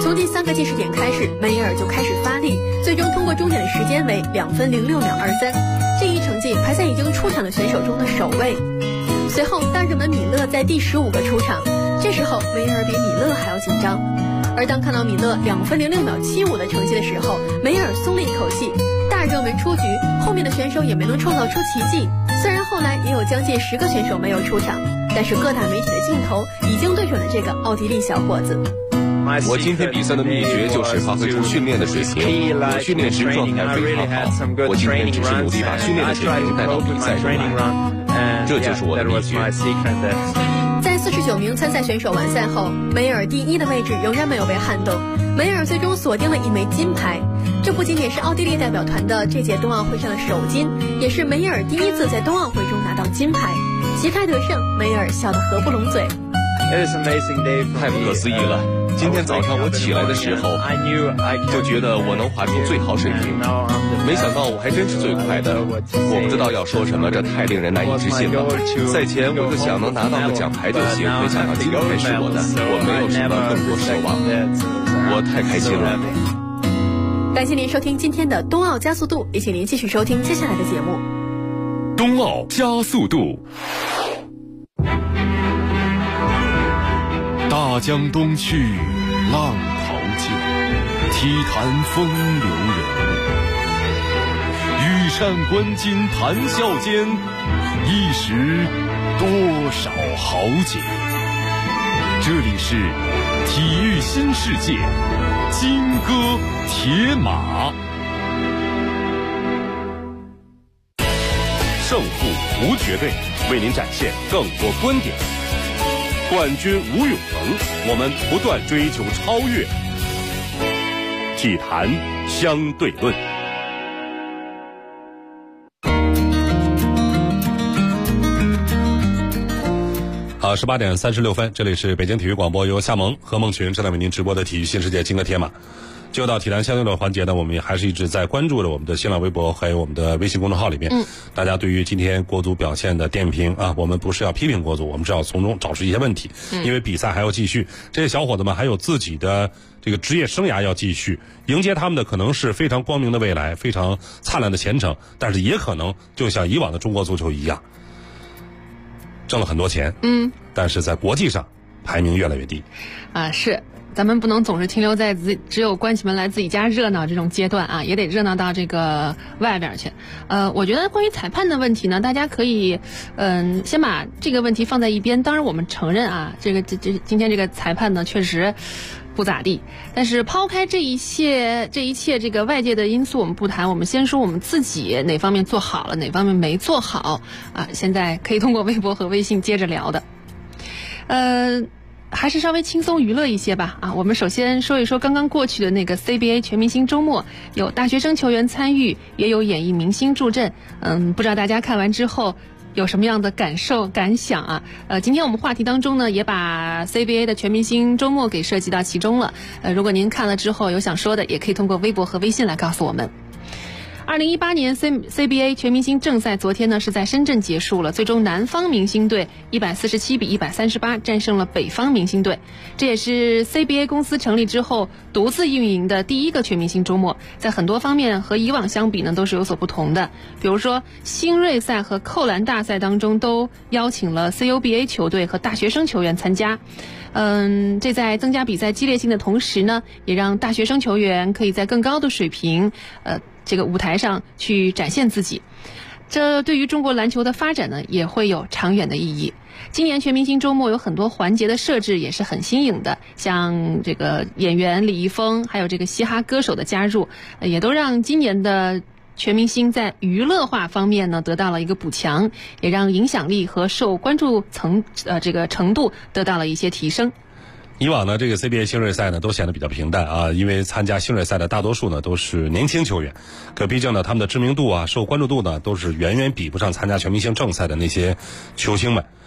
[SPEAKER 12] 从第3个计时点开始，梅耶尔就开始发力，最终通过终点的时间为2分06秒23，这一成绩排在已经出场的选手中的首位。随后大热门米勒在第15个出场，这时候梅耶尔比米勒还要紧张。而当看到米勒2分06秒75的成绩的时候，梅耶尔松了一口气。大热门出局，后面的选手也没能创造出奇迹。虽然后来也有将近10个选手没有出场，但是各大媒体的镜头已经对准了这个奥地利小伙子。
[SPEAKER 13] 我今天比赛的秘诀就是发挥出训练的水平，我训练时状态非常好，我今天只是努力把训练的水平带到比赛中来，这就是我的秘诀。
[SPEAKER 12] 在49名参赛选手完赛后，梅耶尔第1的位置仍然没有被撼动，梅耶尔最终锁定了1枚金牌。这不仅仅是奥地利代表团的这届冬奥会上的首金，也是梅耶尔第1次在冬奥会中拿到金牌。旗开得胜，梅耶尔笑得合不拢嘴。
[SPEAKER 13] 太不可思议了！今天早上我起来的时候，就觉得我能滑出最好水平，没想到我还真是最快的。我不知道要说什么，这太令人难以置信了。赛前我就想能拿到个奖牌就行，没想到金牌是我的，我没有什么更多奢望，我太开心了。
[SPEAKER 12] 感谢您收听今天的冬奥加速度，也请您继续收听接下来的节目。
[SPEAKER 1] 冬奥加速度。
[SPEAKER 14] 大江东去，浪淘尽，体坛风流人物。羽扇纶巾谈笑间，一时多少豪杰。这里是体育新世界，金戈铁马。
[SPEAKER 1] 胜负无绝对，为您展现更多观点。冠军无永恒，我们不断追求超越。体坛相对论。好，18点36分，这里是北京体育广播，由夏萌和孟群正在为您直播的体育新世界金戈铁马。就到体坛相对论环节呢，我们也还是一直在关注着我们的新浪微博还有我们的微信公众号里面，大家对于今天国足表现的点评啊，我们不是要批评国足，我们是要从中找出一些问题，因为比赛还要继续，这些小伙子们还有自己的这个职业生涯要继续，迎接他们的可能是非常光明的未来，非常灿烂的前程，但是也可能就像以往的中国足球一样，挣了很多钱，但是在国际上排名越来越低
[SPEAKER 4] 啊，是。咱们不能总是停留在只有关起门来自己家热闹这种阶段啊，也得热闹到这个外边去。我觉得关于裁判的问题呢，大家可以先把这个问题放在一边。当然我们承认啊，这今天这个裁判呢确实不咋地，但是抛开这一切这个外界的因素我们不谈，我们先说我们自己哪方面做好了，哪方面没做好啊。现在可以通过微博和微信接着聊的。还是稍微轻松娱乐一些吧啊！我们首先说一说刚刚过去的那个 CBA 全明星周末，有大学生球员参与，也有演艺明星助阵。不知道大家看完之后有什么样的感受感想啊？今天我们话题当中呢，也把 CBA 的全明星周末给涉及到其中了。如果您看了之后有想说的，也可以通过微博和微信来告诉我们。2018年 CBA 全明星正赛昨天呢是在深圳结束了，最终南方明星队147比138战胜了北方明星队，这也是 CBA 公司成立之后独自运营的第一个全明星周末，在很多方面和以往相比呢都是有所不同的。比如说新锐赛和扣篮大赛当中都邀请了 CUBA 球队和大学生球员参加。这在增加比赛激烈性的同时呢，也让大学生球员可以在更高的水平这个舞台上去展现自己，这对于中国篮球的发展呢也会有长远的意义。今年全明星周末有很多环节的设置也是很新颖的，像这个演员李易峰还有这个嘻哈歌手的加入，也都让今年的全明星在娱乐化方面呢得到了一个补强，也让影响力和受关注这个程度得到了一些提升。
[SPEAKER 5] 以往呢，这个 CBA 新锐赛呢都显得比较平淡啊，因为参加新锐赛的大多数呢都是年轻球员，可毕竟呢他们的知名度啊、受关注度呢都是远远比不上参加全明星正赛的那些球星们。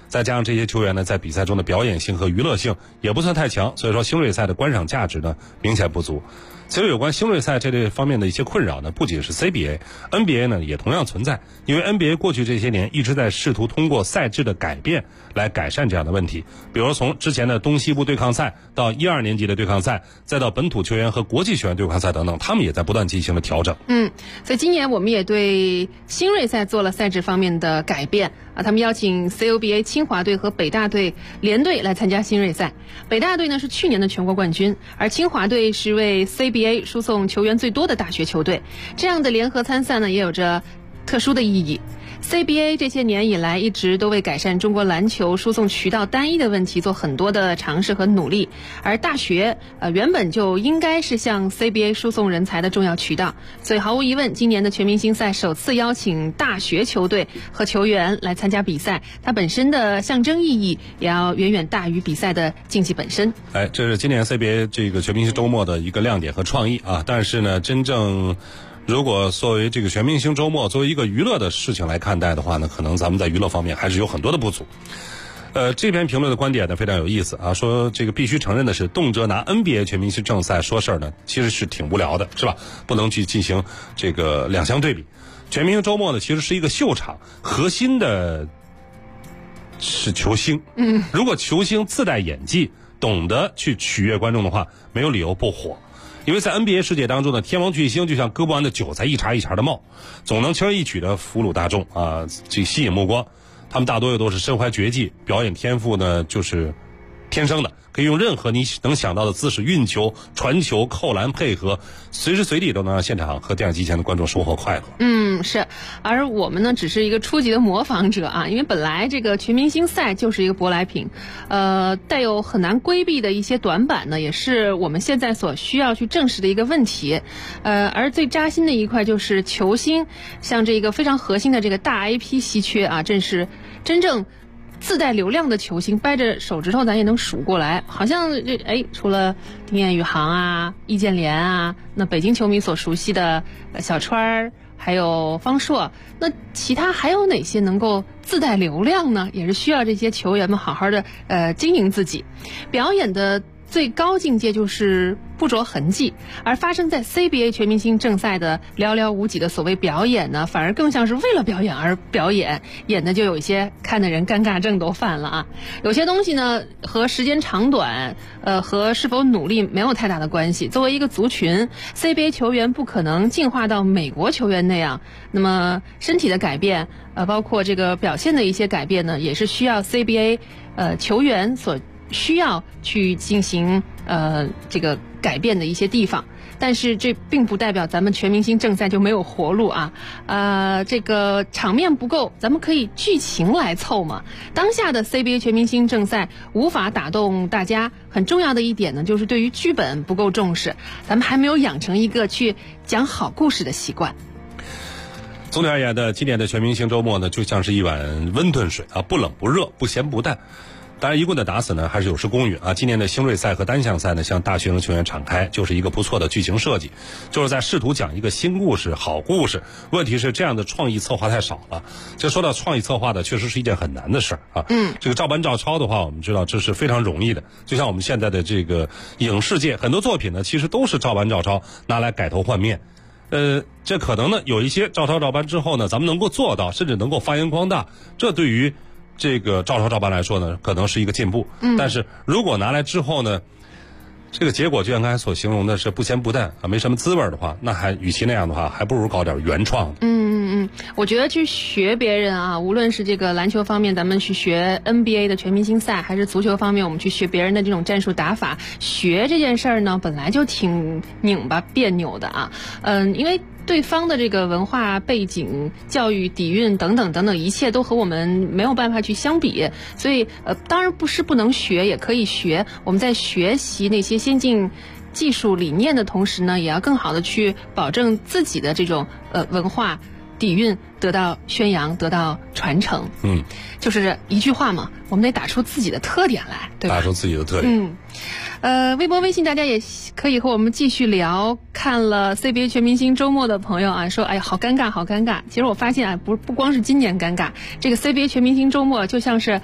[SPEAKER 5] 再加上这些球员呢，在比赛中的表演性和娱乐性也不算太强，所以说星瑞赛的观赏价值呢明显不足。其实有关星瑞赛这类方面的一些困扰呢，不仅是 CBA、NBA 呢也同样存在，因为 NBA 过去这些年一直在试图通过赛制的改变来改善这样的问题，比如从之前的东西部对抗赛到1、2年级的对抗赛，再到本土球员和国际球员对抗赛等等，他们也在不断进行了调整。
[SPEAKER 4] 所以今年我们也对星瑞赛做了赛制方面的改变啊，他们邀请 COBA 清华队和北大队联队来参加星瑞赛。北大队呢是去年的全国冠军，而清华队是为 CBA 输送球员最多的大学球队。这样的联合参赛呢，也有着特殊的意义。CBA 这些年以来一直都为改善中国篮球输送渠道单一的问题做很多的尝试和努力，而大学原本就应该是向 CBA 输送人才的重要渠道，所以毫无疑问，今年的全明星赛首次邀请大学球队和球员来参加比赛，它本身的象征意义也要远远大于比赛的竞技本身。
[SPEAKER 5] 这是今年 CBA 这个全明星周末的一个亮点和创意啊，但是呢，真正如果作为这个全明星周末作为一个娱乐的事情来看待的话呢，可能咱们在娱乐方面还是有很多的不足。这篇评论的观点呢非常有意思啊，说这个必须承认的是，动辄拿 NBA 全明星正赛说事儿呢，其实是挺无聊的，是吧？不能去进行这个两相对比。全明星周末呢，其实是一个秀场，核心的是球星。如果球星自带演技，懂得去取悦观众的话，没有理由不火。因为在 NBA 世界当中呢，天王巨星就像割不完的韭菜，一茬一茬的冒，总能轻而易举的俘虏大众啊，这吸引目光。他们大多又都是身怀绝技，表演天赋呢就是天生的，可以用任何你能想到的姿势运球、传球、扣篮配合，随时随地都能让现场和电视机前的观众收获快乐。
[SPEAKER 4] 是，而我们呢只是一个初级的模仿者啊，因为本来这个全明星赛就是一个舶来品，带有很难规避的一些短板呢，也是我们现在所需要去正视的一个问题。而最扎心的一块就是球星，像这个非常核心的这个大 IP 稀缺啊，正是真正自带流量的球星掰着手指头咱也能数过来，好像除了丁彦雨航啊、易建联啊，那北京球迷所熟悉的小川还有方硕，那其他还有哪些能够自带流量呢？也是需要这些球员们好好的经营自己。表演的最高境界就是不着痕迹，而发生在 CBA 全明星正赛的寥寥无几的所谓表演呢，反而更像是为了表演而表演，演的就有一些看的人尴尬症都犯了啊。有些东西呢和时间长短和是否努力没有太大的关系。作为一个族群， CBA 球员不可能进化到美国球员那样，那么身体的改变包括这个表现的一些改变呢，也是需要 CBA 球员所需要去进行这个改变的一些地方。但是这并不代表咱们全明星正赛就没有活路啊！这个场面不够，咱们可以剧情来凑嘛。当下的 CBA 全明星正赛无法打动大家，很重要的一点呢，就是对于剧本不够重视，咱们还没有养成一个去讲好故事的习惯。
[SPEAKER 5] 总体而言呢，今年的全明星周末呢，就像是一碗温炖水啊，不冷不热，不咸不淡。当然一棍的打死呢还是有失公允啊！今年的星瑞赛和单项赛呢向大学生球员敞开，就是一个不错的剧情设计，就是在试图讲一个新故事、好故事。问题是这样的创意策划太少了。这说到创意策划的，确实是一件很难的事儿啊。这个照搬照抄的话，我们知道这是非常容易的。就像我们现在的这个影视界，很多作品呢其实都是照搬照抄，拿来改头换面。这可能呢有一些照抄照搬之后呢，咱们能够做到，甚至能够发扬光大。这对于这个照抄照搬来说呢，可能是一个进步。但是如果拿来之后呢，这个结果就像刚才所形容的是不咸不淡啊，没什么滋味的话，那还与其那样的话，还不如搞点原创的。
[SPEAKER 4] 我觉得去学别人啊，无论是这个篮球方面，咱们去学 NBA 的全明星赛，还是足球方面，我们去学别人的这种战术打法，学这件事儿呢，本来就挺拧巴别扭的啊。因为对方的这个文化背景、教育底蕴等等等等，一切都和我们没有办法去相比，所以当然不是不能学，也可以学。我们在学习那些先进技术理念的同时呢，也要更好的去保证自己的这种文化底蕴得到宣扬，得到传承。就是一句话嘛，我们得打出自己的特点来，对吧？
[SPEAKER 5] 打出自己的特点。
[SPEAKER 4] 微博微信大家也可以和我们继续聊。看了 CBA 全明星周末的朋友啊，说哎呀好尴尬好尴尬。其实我发现啊，不光是今年尴尬，这个 CBA 全明星周末就像是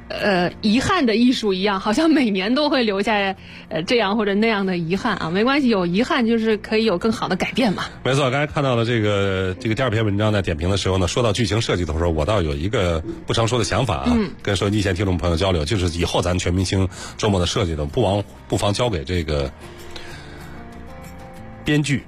[SPEAKER 4] 遗憾的艺术一样，好像每年都会留下这样或者那样的遗憾啊。没关系，有遗憾就是可以有更好的改变嘛。
[SPEAKER 5] 没错，刚才看到了这个第二篇文章在点评的时候呢，说到剧情设计的时候，我倒有一个不常说的想法啊，跟收音机前听众朋友交流，就是以后咱全明星周末的设计的不妨交给这个编剧。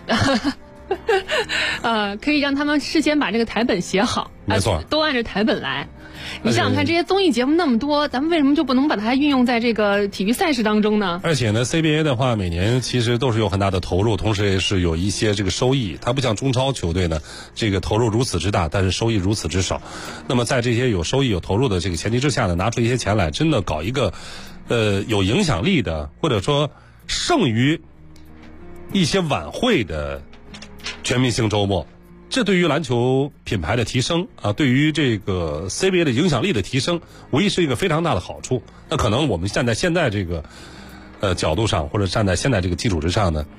[SPEAKER 4] 可以让他们事先把这个台本写好，
[SPEAKER 5] 没错，
[SPEAKER 4] 都按着台本来。你想想看，这些综艺节目那么多，咱们为什么就不能把它运用在这个体育赛事当中呢？
[SPEAKER 5] 而且呢 ，CBA 的话，每年其实都是有很大的投入，同时也是有一些这个收益。它不像中超球队呢，这个投入如此之大，但是收益如此之少。那么在这些有收益、有投入的这个前提之下呢，拿出一些钱来，真的搞一个有影响力的，或者说胜于一些晚会的全明星周末，这对于篮球品牌的提升啊，对于这个 CBA 的影响力的提升，无疑是一个非常大的好处。那可能我们站在现在这个角度上，或者站在现在这个基础之上呢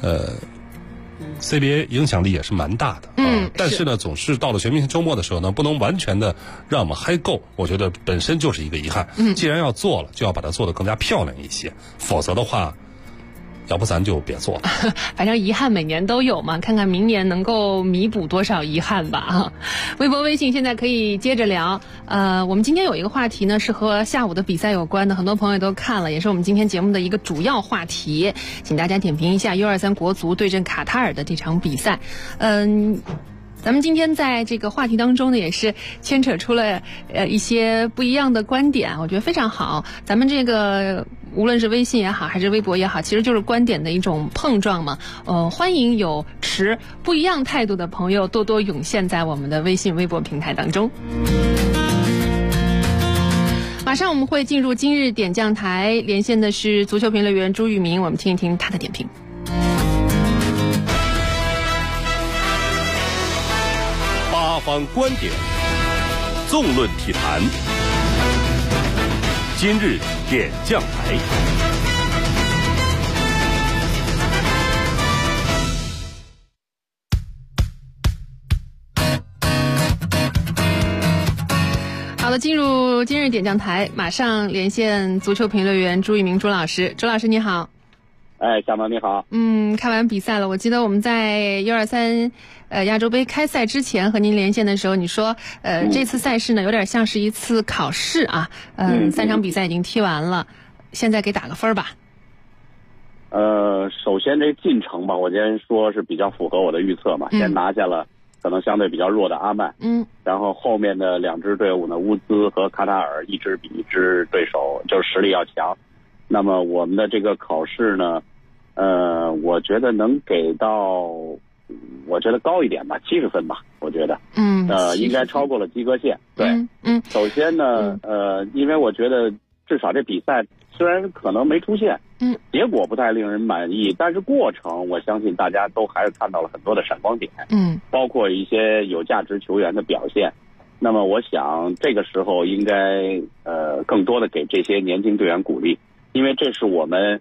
[SPEAKER 5] ，CBA 影响力也是蛮大的。但是呢，总是到了全明星周末的时候呢，不能完全的让我们嗨够，我觉得本身就是一个遗憾。既然要做了，就要把它做得更加漂亮一些，否则的话，要不咱就别做了。
[SPEAKER 4] 反正遗憾每年都有嘛，看看明年能够弥补多少遗憾吧啊！微博、微信现在可以接着聊。我们今天有一个话题呢，是和下午的比赛有关的，很多朋友都看了，也是我们今天节目的一个主要话题，请大家点评一下 U23国足对阵卡塔尔的这场比赛。咱们今天在这个话题当中呢，也是牵扯出了一些不一样的观点，我觉得非常好。咱们这个无论是微信也好，还是微博也好，其实就是观点的一种碰撞嘛。欢迎有持不一样态度的朋友多多涌现在我们的微信、微博平台当中。马上我们会进入今日点将台，连线的是足球评论员朱玉明，我们听一听他的点评。
[SPEAKER 1] 八方观点，纵论体坛。今日点将台。
[SPEAKER 4] 好的，进入今日点将台，马上连线足球评论员朱玉明朱老师。朱老师你好。
[SPEAKER 15] 小毛你好。
[SPEAKER 4] 看完比赛了，我记得我们在U23亚洲杯开赛之前和您连线的时候，你说这次赛事呢有点像是一次考试啊。3场比赛已经踢完了，现在给打个分吧。
[SPEAKER 15] 首先这进程吧，我先说是比较符合我的预测嘛，先拿下了可能相对比较弱的阿曼，然后后面的2支队伍呢，乌兹和卡塔尔一支比一支对手就是实力要强。那么我们的这个考试呢，我觉得能给到，我觉得高一点吧，70分吧，我觉得，应该超过了及格线。对，首先呢，因为我觉得至少这比赛虽然可能没出现，结果不太令人满意，但是过程我相信大家都还是看到了很多的闪光点，包括一些有价值球员的表现。那么我想这个时候应该更多的给这些年轻队员鼓励，因为这是我们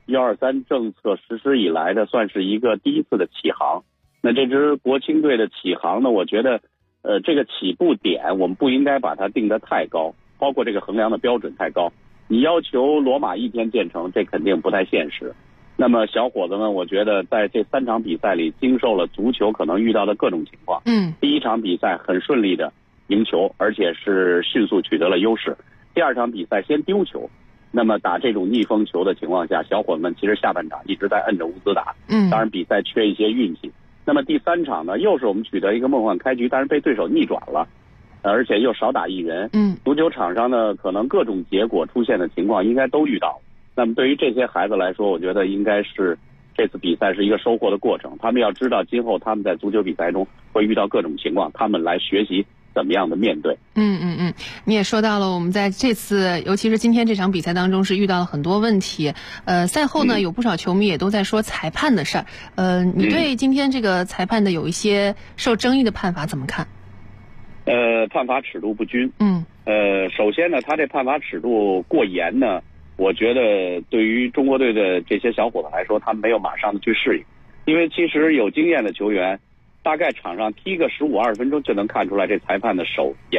[SPEAKER 15] 123政策实施以来的算是一个第一次的起航。那这支国青队的起航呢，我觉得这个起步点我们不应该把它定得太高，包括这个衡量的标准太高。你要求罗马1天建成，这肯定不太现实。那么小伙子们，我觉得在这3场比赛里经受了足球可能遇到的各种情况。第1场比赛很顺利的赢球，而且是迅速取得了优势。第2场比赛先丢球，那么打这种逆风球的情况下，小伙子们其实下半场一直在摁着乌兹打，当然比赛缺一些运气。那么第3场呢，又是我们取得一个梦幻开局，但是被对手逆转了，而且又少打1人。足球场上呢，可能各种结果出现的情况应该都遇到。那么对于这些孩子来说，我觉得应该是这次比赛是一个收获的过程。他们要知道今后他们在足球比赛中会遇到各种情况，他们来学习怎么样的面对。
[SPEAKER 4] 你也说到了，我们在这次尤其是今天这场比赛当中是遇到了很多问题。赛后呢，有不少球迷也都在说裁判的事儿。你对今天这个裁判的有一些受争议的判罚怎么看？
[SPEAKER 15] 判罚尺度不均。首先呢，他这判罚尺度过严呢，我觉得对于中国队的这些小伙子来说，他们没有马上的去适应，因为其实有经验的球员大概场上踢个15-20分钟就能看出来这裁判的手严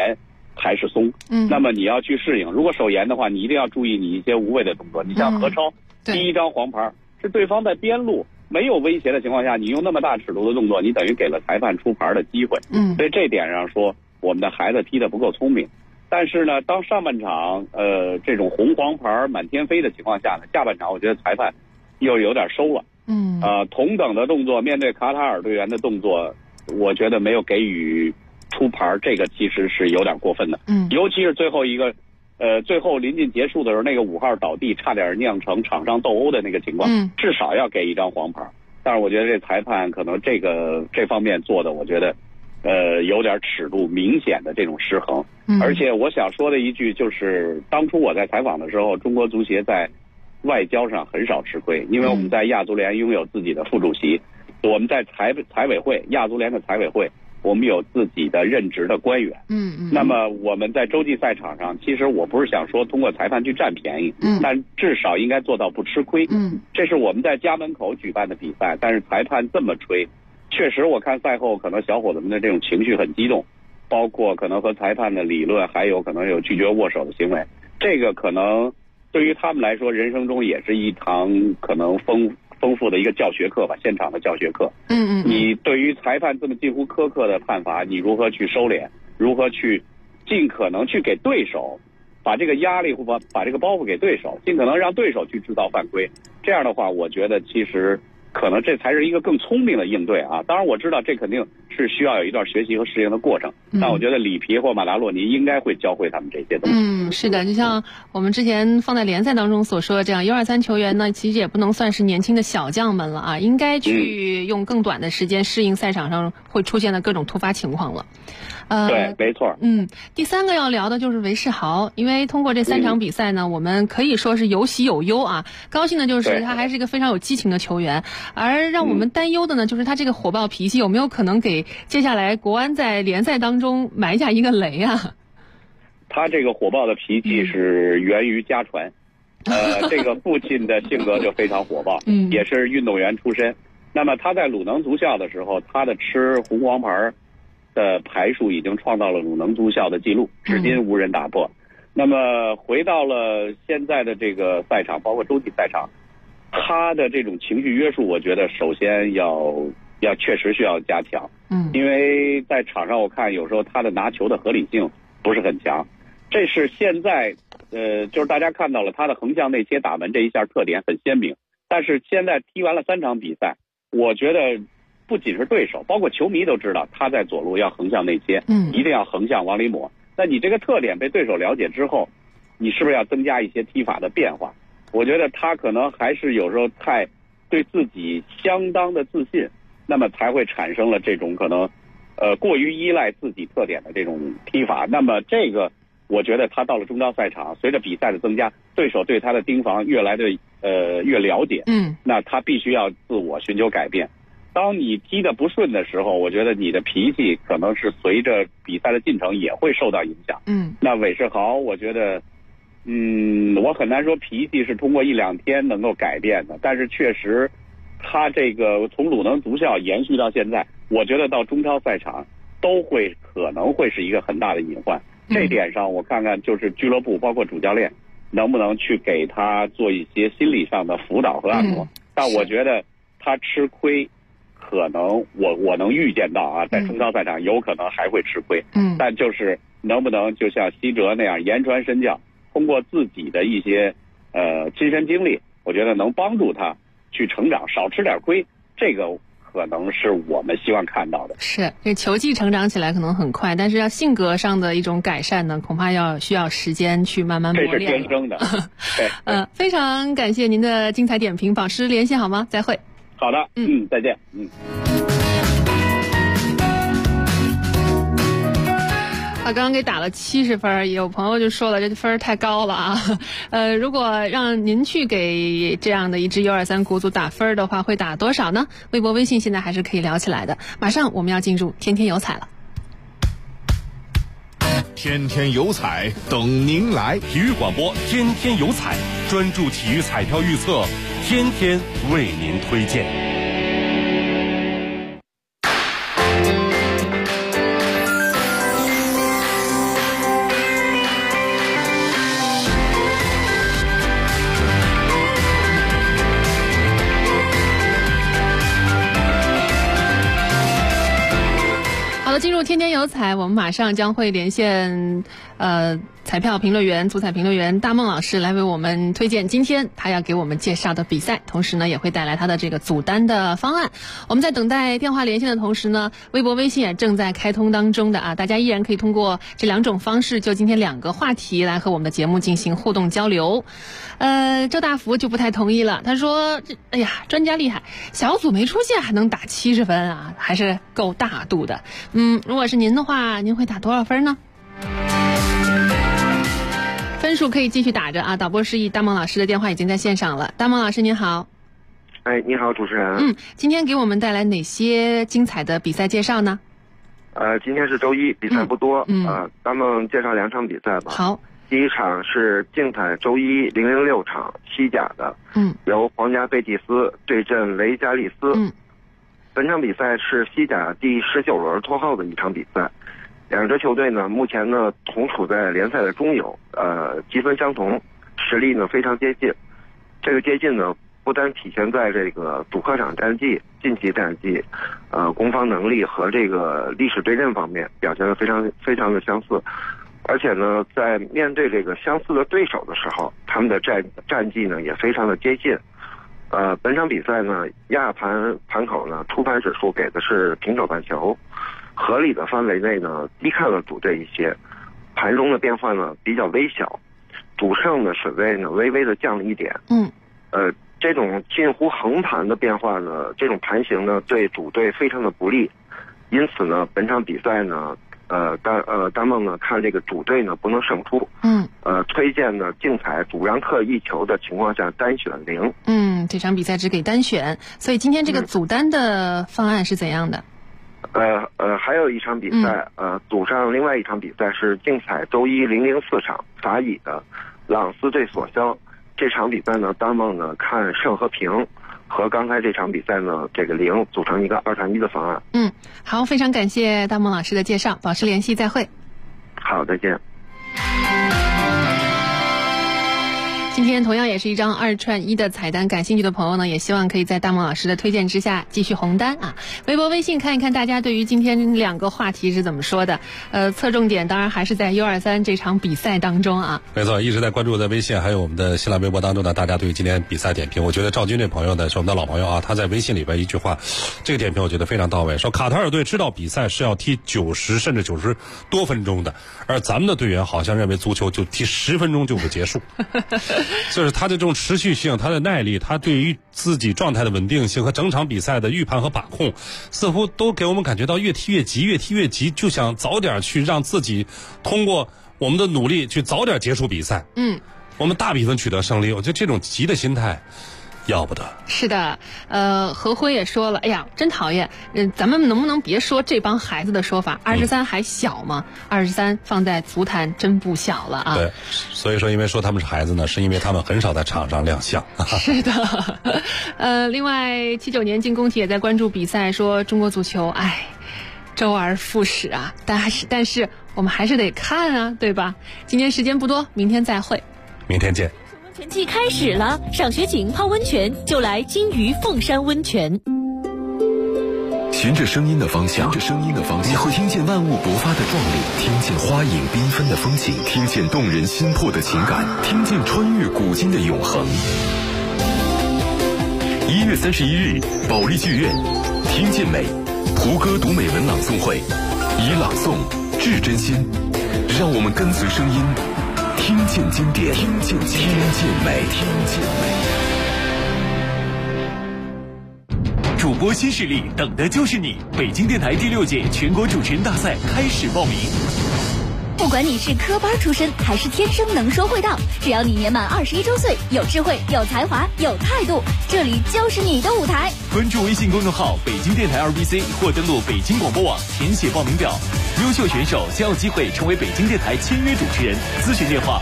[SPEAKER 15] 还是松。那么你要去适应。如果手严的话，你一定要注意你一些无谓的动作。你像何超，第一张黄牌是对方在边路没有威胁的情况下，你用那么大尺度的动作，你等于给了裁判出牌的机会。所以这点上说，我们的孩子踢得不够聪明。但是呢，当上半场这种红黄牌满天飞的情况下呢，下半场我觉得裁判又有点收了。同等的动作面对卡塔尔队员的动作，我觉得没有给予出牌，这个其实是有点过分的。尤其是最后一个最后临近结束的时候，那个5号倒地差点酿成场上斗殴的那个情况，至少要给一张黄牌。但是我觉得这裁判可能这方面做的，我觉得有点尺度明显的这种失衡。而且我想说的一句就是，当初我在采访的时候，中国足协在外交上很少吃亏，因为我们在亚足联拥有自己的副主席，我们在财委会，亚足联的财委会，我们有自己的任职的官员。那么我们在洲际赛场上，其实我不是想说通过裁判去占便宜，但至少应该做到不吃亏。这是我们在家门口举办的比赛，但是裁判这么吹，确实我看赛后可能小伙子们的这种情绪很激动，包括可能和裁判的理论，还有可能有拒绝握手的行为，这个可能对于他们来说，人生中也是一堂可能丰富的一个教学课吧，现场的教学课。你对于裁判这么近乎苛刻的判罚，你如何去收敛，如何去尽可能去给对手把这个压力或把这个包袱给对手，尽可能让对手去制造犯规。这样的话，我觉得其实可能这才是一个更聪明的应对啊。当然我知道这肯定是需要有一段学习和适应的过程，但我觉得里皮或马达洛尼应该会教会他们这些东西。
[SPEAKER 4] 是的，就像我们之前放在联赛当中所说的这样，U23球员呢，其实也不能算是年轻的小将们了啊，应该去用更短的时间适应赛场上会出现的各种突发情况了。
[SPEAKER 15] 对，没错。
[SPEAKER 4] 第三个要聊的就是韦世豪，因为通过这3场比赛呢，我们可以说是有喜有忧啊。高兴的就是他还是一个非常有激情的球员，而让我们担忧的呢，就是他这个火爆脾气有没有可能给接下来国安在联赛当中埋下一个雷啊？
[SPEAKER 15] 他这个火爆的脾气是源于家传，这个父亲的性格就非常火爆，也是运动员出身。那么他在鲁能足校的时候，他的吃红黄牌的牌数已经创造了鲁能足校的记录，至今无人打破。那么回到了现在的这个赛场，包括洲际赛场，他的这种情绪约束，我觉得首先要确实需要加强。因为在场上我看有时候他的拿球的合理性不是很强，这是现在就是大家看到了他的横向内切打门这一下特点很鲜明。但是现在踢完了3场比赛，我觉得不仅是对手，包括球迷都知道他在左路要横向内切，一定要横向往里抹。那你这个特点被对手了解之后，你是不是要增加一些踢法的变化？我觉得他可能还是有时候太对自己相当的自信，那么才会产生了这种可能过于依赖自己特点的这种踢法。那么这个我觉得他到了中超赛场，随着比赛的增加，对手对他的盯防越来的越了解，那他必须要自我寻求改变。当你踢得不顺的时候，我觉得你的脾气可能是随着比赛的进程也会受到影响。那韦世豪，我觉得我很难说脾气是通过1-2天能够改变的，但是确实他这个从鲁能足校延续到现在，我觉得到中超赛场都可能会是一个很大的隐患。这点上我看看就是俱乐部包括主教练能不能去给他做一些心理上的辅导和按摩。但我觉得他吃亏可能我能预见到啊，在中超赛场有可能还会吃亏。但就是能不能就像西哲那样言传身教，通过自己的一些亲身经历，我觉得能帮助他去成长，少吃点亏，这个可能是我们希望看到的。
[SPEAKER 4] 是，这球技成长起来可能很快，但是要性格上的一种改善呢，恐怕需要时间去慢慢磨练。
[SPEAKER 15] 这是天生的。对。
[SPEAKER 4] 非常感谢您的精彩点评，保持联系好吗？再会。
[SPEAKER 15] 好的，再见。
[SPEAKER 4] 刚刚给打了70分，有朋友就说了这分太高了啊。如果让您去给这样的一支U23国足打分的话，会打多少呢？微博微信现在还是可以聊起来的。马上我们要进入天天有彩了。
[SPEAKER 14] 天天有彩等您来，
[SPEAKER 1] 体育广播天天有彩，专注体育彩票预测，天天为您推荐。
[SPEAKER 4] 进入天天有彩，我们马上将会连线彩票评论员、足彩评论员大梦老师来为我们推荐今天他要给我们介绍的比赛，同时呢也会带来他的这个组单的方案。我们在等待电话连线的同时呢，微博微信也正在开通当中的啊，大家依然可以通过这2种方式就今天2个话题来和我们的节目进行互动交流。周大福就不太同意了，他说哎呀，专家厉害，小组没出现还能打70分啊，还是够大度的。如果是您的话，您会打多少分呢？分数可以继续打着啊！导播示意，大梦老师的电话已经在线上了。大梦老师您好。
[SPEAKER 16] 哎，你好，主持人。
[SPEAKER 4] 今天给我们带来哪些精彩的比赛介绍呢？
[SPEAKER 16] 今天是周一，比赛不多。咱们介绍2场比赛吧。
[SPEAKER 4] 好。
[SPEAKER 16] 第一场是竞彩周一006场西甲的，由皇家贝蒂斯对阵雷加利斯。本场比赛是西甲第19轮拖后的一场比赛。2支球队呢，目前呢同处在联赛的中游，积分相同，实力呢非常接近。这个接近呢，不单体现在这个主客场战绩、近期战绩，攻防能力和这个历史对阵方面表现得非常的相似，而且呢，在面对这个相似的对手的时候，他们的战绩呢也非常的接近。本场比赛呢，亚盘盘口呢初盘指数给的是平手半球。合理的范围内呢，低看了主队一些，盘中的变化呢比较微小，主胜的水位呢微微的降了一点。这种近乎横盘的变化呢，这种盘形呢对主队非常的不利，因此呢，本场比赛呢，大梦呢看这个主队呢不能胜出。推荐呢竞彩主让客1球的情况下单选0。
[SPEAKER 4] 这场比赛只给单选，所以今天这个组单的方案是怎样的？
[SPEAKER 16] 还有一场比赛，组上另外一场比赛是竞彩周一004场法乙的朗斯对索肖。这场比赛呢，大梦呢看胜和平，和刚才这场比赛呢这个0组成一个2战1的方案。
[SPEAKER 4] 好，非常感谢大梦老师的介绍，保持联系，再会。
[SPEAKER 16] 好，再见。
[SPEAKER 4] 今天同样也是一张2串1的彩单，感兴趣的朋友呢，也希望可以在大梦老师的推荐之下继续红单啊。微博微信看一看大家对于今天2个话题是怎么说的。侧重点当然还是在 U23 这场比赛当中啊。
[SPEAKER 5] 没错，一直在关注在微信还有我们的新浪微博当中呢，大家对于今天比赛点评，我觉得赵军这朋友呢是我们的老朋友啊，他在微信里边一句话，这个点评我觉得非常到位，说卡塔尔队知道比赛是要踢90甚至90多分钟的，而咱们的队员好像认为足球就踢10分钟就会结束。就是他的这种持续性，他的耐力，他对于自己状态的稳定性和整场比赛的预判和把控，似乎都给我们感觉到越踢越急，越踢越急，就想早点去让自己通过我们的努力去早点结束比赛。我们大比分取得胜利，我觉得这种急的心态要不得。
[SPEAKER 4] 是的，何辉也说了，哎呀，真讨厌，咱们能不能别说这帮孩子的说法？23还小吗？23放在足坛真不小了啊。
[SPEAKER 5] 对，所以说因为说他们是孩子呢，是因为他们很少在场上亮相。
[SPEAKER 4] 是的，另外79年进攻体也在关注比赛，说中国足球，周而复始啊，但是我们还是得看啊，对吧？今天时间不多，明天再会。
[SPEAKER 5] 明天见。
[SPEAKER 7] 温泉季开始了，赏雪景泡温泉就来金鱼凤山温泉。
[SPEAKER 14] 循着声音的方向，你会听见万物勃发的壮丽，听见花影缤纷的风景，听见动人心魄的情感，听见穿越古今的永恒。1月31日，保利剧院，听见美，胡歌读美文朗诵会，以朗诵致真心，让我们跟随声音。听见经典，听见美。
[SPEAKER 9] 主播新势力，等的就是你！北京电台第6届全国主持人大赛开始报名。
[SPEAKER 7] 不管你是科班出身还是天生能说会道，只要你年满21周岁，有智慧、有才华、有态度，这里就是你的舞台。
[SPEAKER 9] 关注微信公众号北京电台2BC 或登录北京广播网填写报名表，优秀选手将有机会成为北京电台签约主持人。咨询电话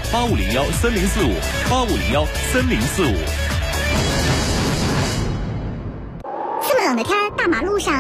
[SPEAKER 9] 85013045，85013045。
[SPEAKER 8] 这么冷的天，大马路上